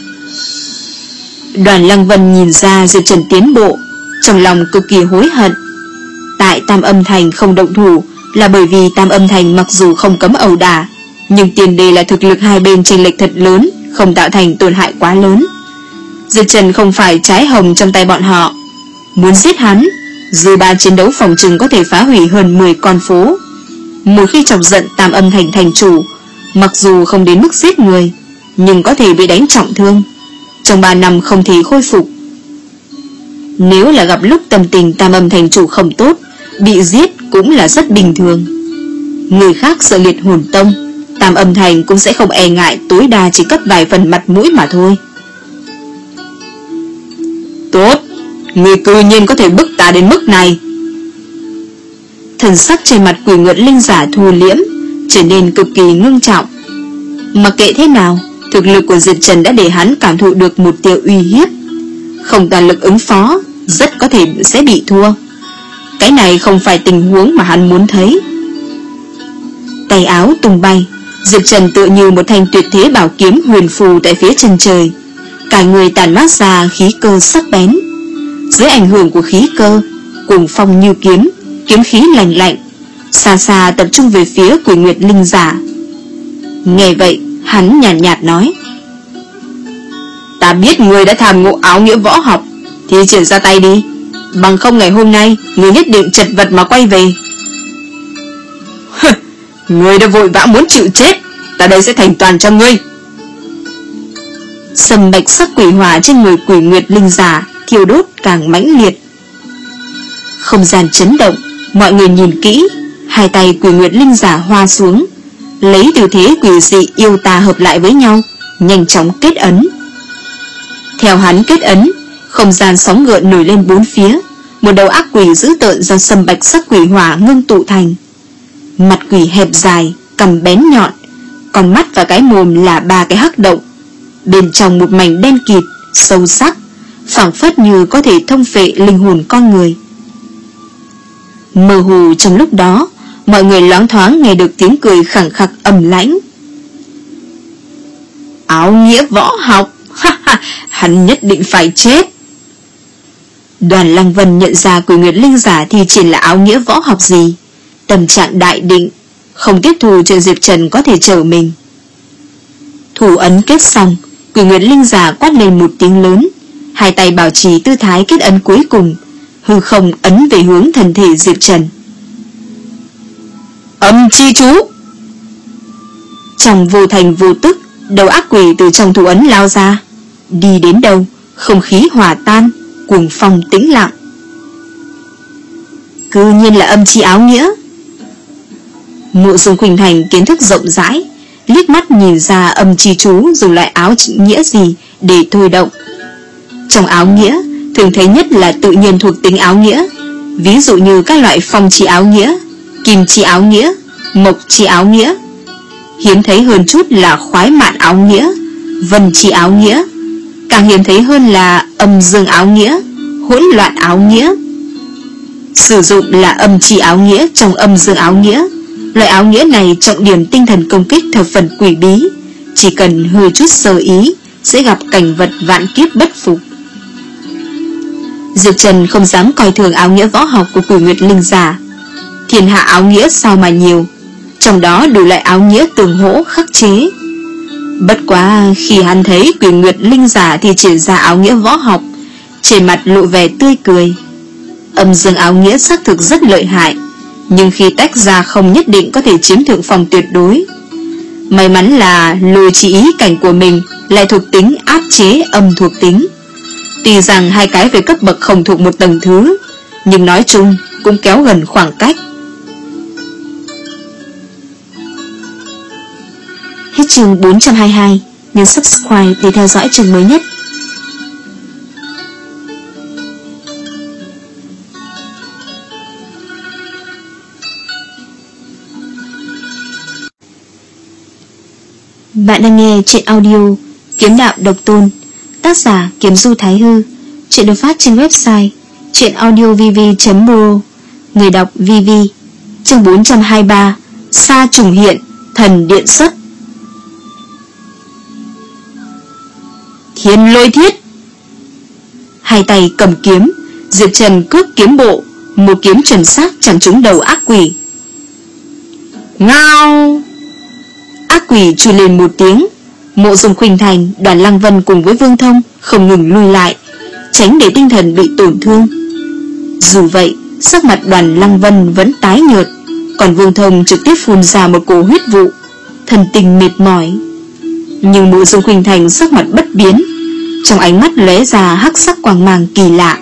Đoàn Lăng Vân nhìn ra Diệp Trần tiến bộ, trong lòng cực kỳ hối hận. Tại Tam Âm Thành không động thủ là bởi vì Tam Âm Thành mặc dù không cấm ẩu đả, nhưng tiền đề là thực lực hai bên chênh lệch thật lớn, không tạo thành tổn hại quá lớn. Diệp Trần không phải trái hồng trong tay bọn họ, muốn giết hắn, dù ba chiến đấu phòng trừng có thể phá hủy hơn mười con phố. Một khi chọc giận Tam Âm Thành thành chủ, mặc dù không đến mức giết người, nhưng có thể bị đánh trọng thương, trong ba năm không thể khôi phục. Nếu là gặp lúc tâm tình Tam Âm Thành chủ không tốt, bị giết cũng là rất bình thường. Người khác sợ liệt hồn tông, Tam Âm Thành cũng sẽ không e ngại, tối đa chỉ cấp vài phần mặt mũi mà thôi. Tốt, người cư nhiên có thể bức ta đến mức này. Thần sắc trên mặt Quỷ Nguyệt Linh giả thu liễm, trở nên cực kỳ ngưng trọng. Mặc kệ thế nào, thực lực của Diệp Trần đã để hắn cảm thụ được một tia uy hiếp. Không toàn lực ứng phó, rất có thể sẽ bị thua. Cái này không phải tình huống mà hắn muốn thấy. Tay áo tung bay, Diệp Trần tựa như một thanh tuyệt thế bảo kiếm huyền phù tại phía chân trời, cả người tản mát ra khí cơ sắc bén. Dưới ảnh hưởng của khí cơ, cuồng phong như kiếm, kiếm khí lạnh lạnh, xa xa tập trung về phía Quỷ Nguyệt Linh giả. Nghe vậy, hắn nhàn nhạt, nhạt nói: Ta biết người đã tham ngộ áo nghĩa võ học, thì triển ra tay đi, bằng không ngày hôm nay người nhất định chật vật mà quay về. Người đã vội vã muốn chịu chết, ta đây sẽ thành toàn cho ngươi. Sầm bạch sắc quỷ hỏa trên người Quỷ Nguyệt Linh giả thiêu đốt càng mãnh liệt. Không gian chấn động, mọi người nhìn kỹ, hai tay Quỷ Nguyệt Linh giả hoa xuống, lấy tư thế quỷ dị yêu tà hợp lại với nhau, nhanh chóng kết ấn. Theo hắn kết ấn, không gian sóng gợn nổi lên bốn phía, một đầu ác quỷ dữ tợn do sầm bạch sắc quỷ hỏa ngưng tụ thành. Mặt quỷ hẹp dài, cằm bén nhọn, con mắt và cái mồm là ba cái hắc động, bên trong một mảnh đen kịt, sâu sắc, phảng phất như có thể thông phệ linh hồn con người. Mơ hồ trong lúc đó, mọi người loáng thoáng nghe được tiếng cười khẳng khặc ầm lãnh. Áo nghĩa võ học, hắn nhất định phải chết. Đoàn Lăng Vân nhận ra Quỷ Nguyệt Linh giả thì triển là áo nghĩa võ học gì, tâm trạng đại định, không tiếp thù chuyện Diệp Trần có thể trở mình. Thủ ấn kết xong, Quỷ Nguyệt Linh giả quát lên một tiếng lớn, hai tay bảo trì tư thái kết ấn cuối cùng, hư không ấn về hướng thân thể Diệp Trần. Âm chi chú. Trong vô thành vô tức, đầu ác quỷ từ trong thủ ấn lao ra, đi đến đâu không khí hòa tan, cuồng phong tĩnh lặng. Cư nhiên là âm chi áo nghĩa. Mộ Dung Khuynh Thành kiến thức rộng rãi, liếc mắt nhìn ra âm chi chú dùng loại áo nghĩa gì để thôi động. Trong áo nghĩa, thường thấy nhất là tự nhiên thuộc tính áo nghĩa, ví dụ như các loại phong chi áo nghĩa, kim chi áo nghĩa, mộc chi áo nghĩa. Hiếm thấy hơn chút là khoái mạn áo nghĩa, vân chi áo nghĩa. Càng hiếm thấy hơn là âm dương áo nghĩa, hỗn loạn áo nghĩa. Sử dụng là âm chi áo nghĩa trong âm dương áo nghĩa. Loại áo nghĩa này trọng điểm tinh thần công kích thập phần quỷ bí, chỉ cần hơi chút sơ ý sẽ gặp cảnh vật vạn kiếp bất phục. Diệp Trần không dám coi thường áo nghĩa võ học của Quỷ Nguyệt Linh giả. Thiên hạ áo nghĩa sao mà nhiều, trong đó đủ loại áo nghĩa tường hỗ khắc chế. Bất quá khi hắn thấy Quỷ Nguyệt Linh giả thì triển ra áo nghĩa võ học, trên mặt lộ vẻ tươi cười. Âm dương áo nghĩa xác thực rất lợi hại, nhưng khi tách ra không nhất định có thể chiếm thượng phong tuyệt đối. May mắn là Lôi Chi ý cảnh của mình lại thuộc tính áp chế âm thuộc tính. Tuy rằng hai cái về cấp bậc không thuộc một tầng thứ, nhưng nói chung cũng kéo gần khoảng cách. Hết chương bốn trăm hai mươi hai. Nhấn subscribe để theo dõi chương mới nhất. Bạn đang nghe truyện audio Kiếm Đạo Độc Tôn, tác giả Kiếm Du Thái Hư. Truyện được phát trên website truyệnaudiovv chấm pro. Người đọc Vivi. Chương bốn trăm hai mươi ba. Sa trùng hiện, thần điện xuất. Thiên lôi thiết. Hai tay cầm kiếm, Diệp Trần cước kiếm bộ, một kiếm chuẩn xác chạm trúng đầu ác quỷ. Ngao! Ác quỷ chui lên một tiếng. Mộ Dung Khuynh Thành, Đoàn Lăng Vân cùng với Vương Thông không ngừng lui lại, tránh để tinh thần bị tổn thương. Dù vậy, sắc mặt Đoàn Lăng Vân vẫn tái nhợt, còn Vương Thông trực tiếp phun ra một cổ huyết vụ, thần tình mệt mỏi. Nhưng Mộ Dung Khuynh Thành sắc mặt bất biến, trong ánh mắt lóe ra hắc sắc quang mang kỳ lạ.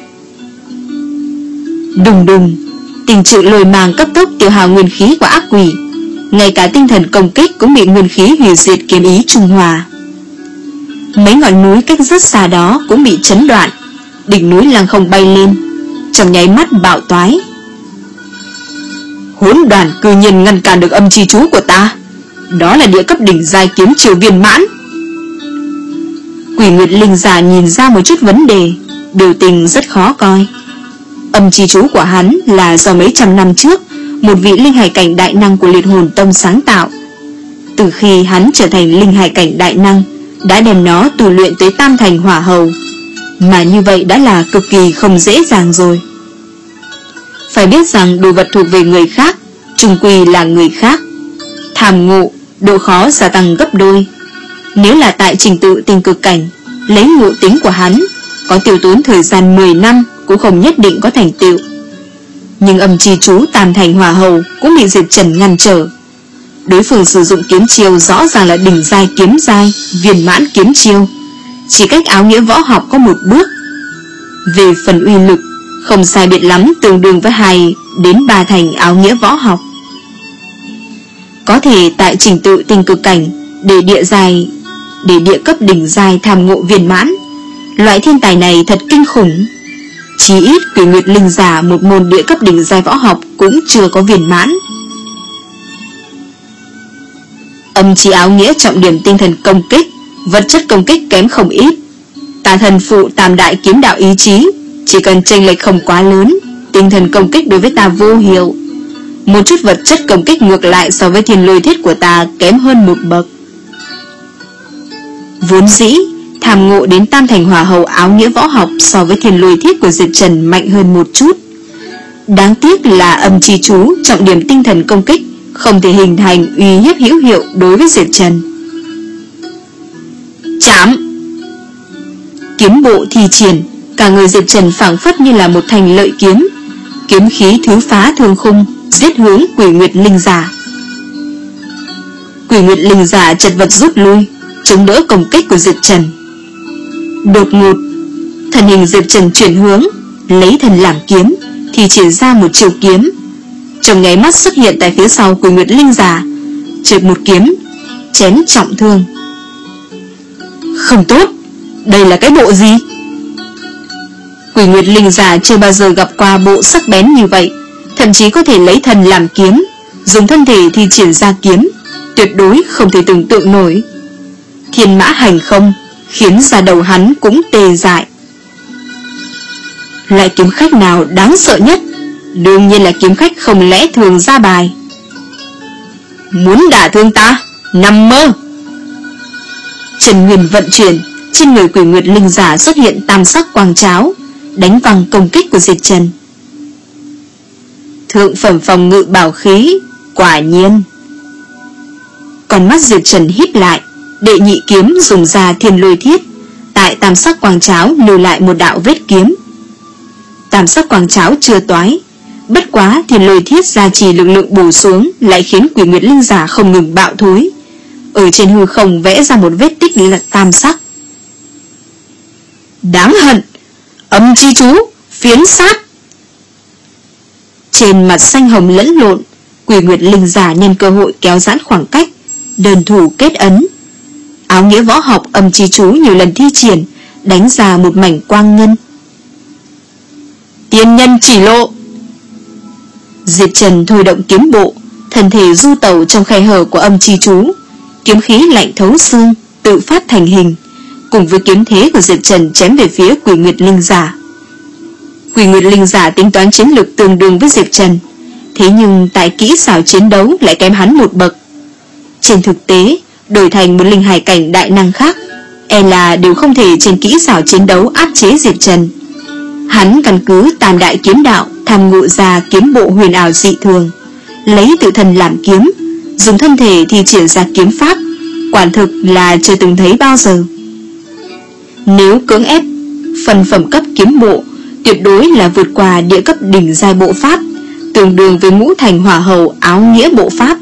Đùng đùng, tình trụ lôi mang cấp tốc tiêu hao nguyên khí của ác quỷ, ngay cả tinh thần công kích cũng bị nguyên khí hủy diệt kiếm ý trung hòa. Mấy ngọn núi cách rất xa đó cũng bị chấn đoạn, đỉnh núi lăng không bay lên, trong nháy mắt bạo toái. Hỗn đản cư nhiên ngăn cản được âm chi chú của ta, đó là địa cấp đỉnh giai kiếm triều viên mãn. Quỷ Nguyệt Linh giả nhìn ra một chút vấn đề, biểu tình rất khó coi. Âm chi chú của hắn là do mấy trăm năm trước một vị linh hải cảnh đại năng của Liệt Hồn Tông sáng tạo. Từ khi hắn trở thành linh hải cảnh đại năng, đã đem nó tu luyện tới tam thành hỏa hầu, mà như vậy đã là cực kỳ không dễ dàng rồi. Phải biết rằng đồ vật thuộc về người khác, chung quy là người khác. Tham ngộ, độ khó gia tăng gấp đôi. Nếu là tại trình tự tinh cực cảnh, lấy ngộ tính của hắn, có tiêu tốn thời gian mười năm cũng không nhất định có thành tựu. Nhưng âm chi chú tam thành hỏa hầu cũng bị Diệp Trần ngăn trở. Đối phương sử dụng kiếm chiêu rõ ràng là đỉnh giai kiếm giai, viên mãn kiếm chiêu, chỉ cách áo nghĩa võ học có một bước. Về phần uy lực, không sai biệt lắm tương đương với hai đến ba thành áo nghĩa võ học. Có thể tại trình tự tinh cực cảnh để địa giai, để địa cấp đỉnh giai tham ngộ viên mãn, loại thiên tài này thật kinh khủng. Chí ít Quỷ Nguyệt Linh giả một môn địa cấp đỉnh giai võ học cũng chưa có viên mãn. Âm chi áo nghĩa trọng điểm tinh thần công kích, vật chất công kích kém không ít. Tà thần phụ tam đại kiếm đạo ý chí, chỉ cần chênh lệch không quá lớn, tinh thần công kích đối với ta vô hiệu. Một chút vật chất công kích ngược lại so với thiên lôi thiết của ta kém hơn một bậc. Vốn dĩ tham ngộ đến tam thành hỏa hầu áo nghĩa võ học so với thiên lôi thiết của Diệp Trần mạnh hơn một chút. Đáng tiếc là âm chi chú trọng điểm tinh thần công kích không thể hình thành uy hiếp hữu hiệu đối với Diệp Trần. Chạm! Kiếm bộ thi triển, cả người Diệp Trần phảng phất như là một thanh lợi kiếm, kiếm khí thứ phá thương khung, giết hướng Quỷ Nguyệt Linh giả. Quỷ Nguyệt Linh giả chật vật rút lui, chống đỡ công kích của Diệp Trần. Đột ngột, thân hình Diệp Trần chuyển hướng, lấy thần làm kiếm, thì triển ra một chiêu kiếm, trong nháy mắt xuất hiện tại phía sau Quỷ Nguyệt Linh giả, chợt một kiếm chém trọng thương. Không tốt, đây là cái bộ gì? Quỷ Nguyệt Linh giả chưa bao giờ gặp qua bộ sắc bén như vậy, thậm chí có thể lấy thần làm kiếm, dùng thân thể thì triển ra kiếm, tuyệt đối không thể tưởng tượng nổi. Thiên mã hành không, khiến da đầu hắn cũng tê dại. Loại kiếm khách nào đáng sợ nhất? Đương nhiên là kiếm khách không lẽ thường ra bài. Muốn đả thương ta? Nằm mơ! Trần Nguyên vận chuyển, trên người Quỷ Nguyệt Linh giả xuất hiện tam sắc quang cháo, đánh văng công kích của Diệp Trần. Thượng phẩm phòng ngự bảo khí, quả nhiên. Con mắt Diệp Trần híp lại, đệ nhị kiếm dùng ra thiên lôi thiết, tại tam sắc quang cháo lưu lại một đạo vết kiếm. Tam sắc quang cháo chưa toái, bất quá thiên lôi thiết gia trì lực lượng bổ xuống lại khiến Quỷ Nguyệt Linh giả không ngừng bạo thối, ở trên hư không vẽ ra một vết tích là tam sắc. Đáng hận, Âm chi chú, phiến sát. Trên mặt xanh hồng lẫn lộn, Quỷ Nguyệt Linh giả nhân cơ hội kéo giãn khoảng cách, đơn thủ kết ấn. Áo nghĩa võ học âm chi chú nhiều lần thi triển, đánh ra một mảnh quang ngân. Tiên nhân chỉ lộ. Diệp Trần thôi động kiếm bộ, thân thể du tẩu trong khe hở của âm chi chú, kiếm khí lạnh thấu xương, tự phát thành hình, cùng với kiếm thế của Diệp Trần chém về phía Quỷ Nguyệt Linh giả. Quỷ Nguyệt Linh giả tính toán chiến lược tương đương với Diệp Trần, thế nhưng tại kỹ xảo chiến đấu lại kém hắn một bậc. Trên thực tế, đổi thành một linh hải cảnh đại năng khác, e là đều không thể trên kỹ xảo chiến đấu áp chế Diệp Trần. Hắn căn cứ tam đại kiếm đạo tham ngộ ra kiếm bộ huyền ảo dị thường, lấy tự thân làm kiếm, dùng thân thể thi triển ra kiếm pháp, quả thực là chưa từng thấy bao giờ. Nếu cưỡng ép phần phẩm cấp kiếm bộ, tuyệt đối là vượt qua địa cấp đỉnh giai bộ pháp, tương đương với ngũ thành hỏa hầu áo nghĩa bộ pháp.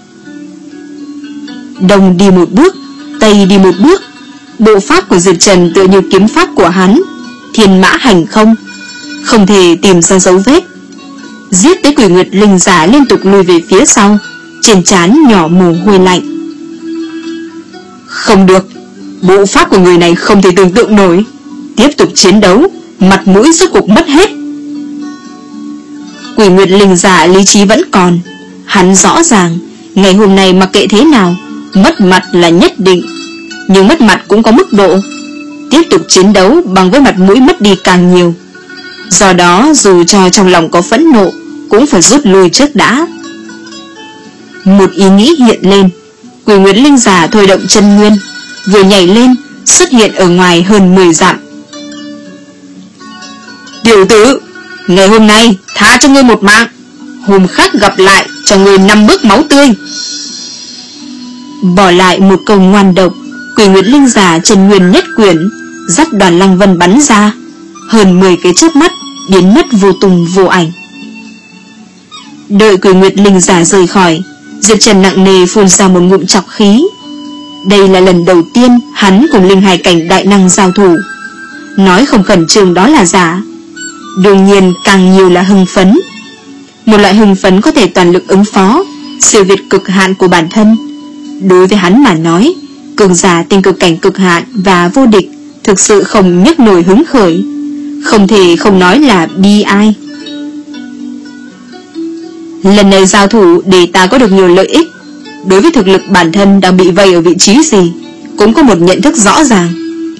Đông đi một bước, tây đi một bước, bộ pháp của Diệp Trần tựa như kiếm pháp của hắn, thiên mã hành không, không thể tìm ra dấu vết. Giết tới Quỷ Nguyệt Linh giả liên tục lùi về phía sau, trên trán nhỏ mồ hôi lạnh. Không được, bộ pháp của người này không thể tưởng tượng nổi. Tiếp tục chiến đấu, mặt mũi rốt cuộc mất hết. Quỷ Nguyệt Linh giả lý trí vẫn còn, hắn rõ ràng ngày hôm nay mặc kệ thế nào, mất mặt là nhất định, nhưng mất mặt cũng có mức độ. Tiếp tục chiến đấu bằng với mặt mũi mất đi càng nhiều. Do đó dù cho trong lòng có phẫn nộ, cũng phải rút lui trước đã. Một ý nghĩ hiện lên, Quỷ Nguyệt Linh giả thôi động chân nguyên, vừa nhảy lên xuất hiện ở ngoài hơn mười dặm. Tiểu tử, ngày hôm nay tha cho ngươi một mạng, hôm khác gặp lại cho ngươi năm bước máu tươi. Bỏ lại một câu ngoan độc, Quỷ Nguyệt Linh giả chân nguyên nhất quyển, dắt Đoàn Lăng Vân bắn ra, hơn mười cái chớp mắt biến mất vô tung vô ảnh. Đợi Quỷ Nguyệt Linh giả rời khỏi, Diệp Trần nặng nề phun ra một ngụm trọc khí. Đây là lần đầu tiên hắn cùng linh hài cảnh đại năng giao thủ. Nói không khẩn trương đó là giả, đương nhiên càng nhiều là hưng phấn. Một loại hưng phấn có thể toàn lực ứng phó, siêu việt cực hạn của bản thân. Đối với hắn mà nói, cường giả tinh cực cảnh cực hạn và vô địch thực sự không nhấc nổi hứng khởi, không thể không nói là bi ai. Lần này giao thủ để ta có được nhiều lợi ích. Đối với thực lực bản thân đang bị vây ở vị trí gì, cũng có một nhận thức rõ ràng.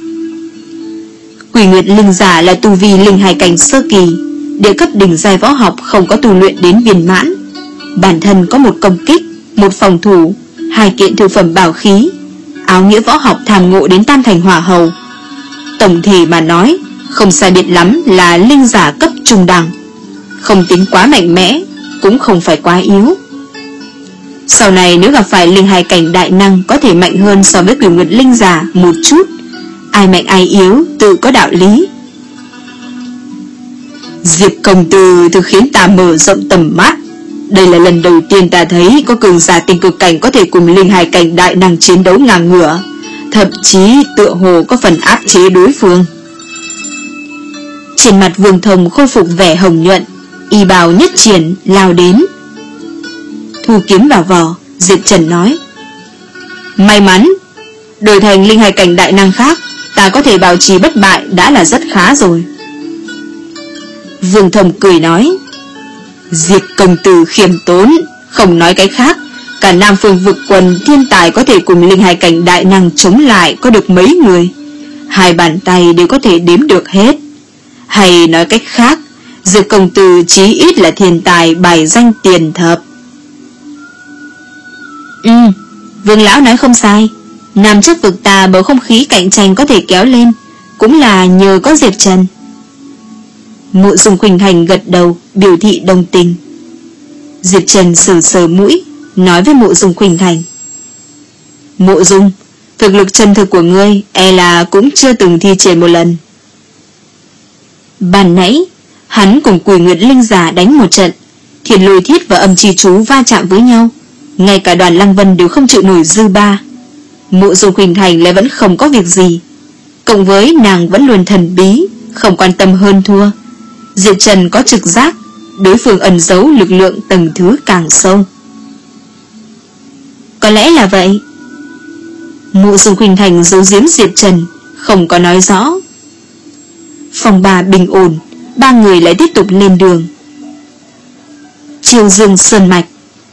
Quỷ Nguyệt Linh giả là tu vi linh hài cảnh sơ kỳ, địa cấp đỉnh giai võ học không có tu luyện đến viên mãn. Bản thân có một công kích, một phòng thủ, hai kiện thực phẩm bảo khí, áo nghĩa võ học tham ngộ đến tam thành hỏa hầu. Tổng thể mà nói, không sai biệt lắm là linh giả cấp trung đẳng, không tính quá mạnh mẽ, cũng không phải quá yếu. Sau này nếu gặp phải linh hài cảnh đại năng có thể mạnh hơn so với Quỷ Nguyệt Linh giả một chút, ai mạnh ai yếu tự có đạo lý. Diệp công tử thực khiến ta mở rộng tầm mắt. Đây là lần đầu tiên ta thấy có cường giả tinh cực cảnh có thể cùng linh hài cảnh đại năng chiến đấu ngang ngửa, thậm chí tựa hồ có phần áp chế đối phương. Trên mặt Vương Thông khôi phục vẻ hồng nhuận, y bào nhất triển lao đến. Thu kiếm vào vỏ, Diệp Trần nói: May mắn, đổi thành linh hài cảnh đại năng khác, ta có thể bảo trì bất bại đã là rất khá rồi. Vương Thông cười nói: Diệp công tử khiêm tốn, không nói cái khác, cả Nam Phương vực quần thiên tài có thể cùng linh hài cảnh đại năng chống lại có được mấy người, hai bàn tay đều có thể đếm được hết. Hay nói cách khác, Diệp công tử chí ít là thiên tài bài danh tiền thập. Ừ, Vương lão nói không sai. Nam trước vực ta bầu không khí cạnh tranh có thể kéo lên, cũng là nhờ có Diệp Trần. Mộ Dung Khuynh Thành gật đầu biểu thị đồng tình. Diệp Trần sờ sờ mũi, nói với Mộ Dung Khuynh Thành: Mộ Dung, thực lực chân thực của ngươi e là cũng chưa từng thi triển một lần. Ban nãy hắn cùng Quỷ Nguyệt Linh giả đánh một trận, Thiên Lôi Thiết và Âm Chi Chú va chạm với nhau, ngay cả Đoàn Lăng Vân đều không chịu nổi dư ba. Mộ Dung Khuynh Thành lại vẫn không có việc gì, cộng với nàng vẫn luôn thần bí, không quan tâm hơn thua. Diệp Trần có trực giác đối phương ẩn giấu lực lượng tầng thứ càng sâu. Có lẽ là vậy. Mộ Dung Khuynh Thành giấu giếm Diệp Trần, không có nói rõ. Phòng bà bình ổn, ba người lại tiếp tục lên đường. Chiêu Dương Sơn Mạch.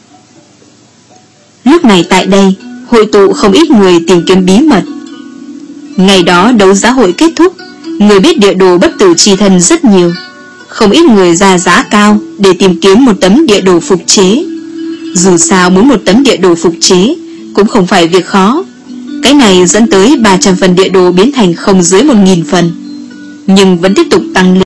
Lúc này tại đây hội tụ không ít người tìm kiếm bí mật. Ngày đó đấu giá hội kết thúc, người biết địa đồ bất tử chi thân rất nhiều. Không ít người ra giá cao để tìm kiếm một tấm địa đồ phục chế. Dù sao muốn một tấm địa đồ phục chế cũng không phải việc khó. Cái này dẫn tới ba trăm phần địa đồ biến thành không dưới một nghìn phần, nhưng vẫn tiếp tục tăng lên.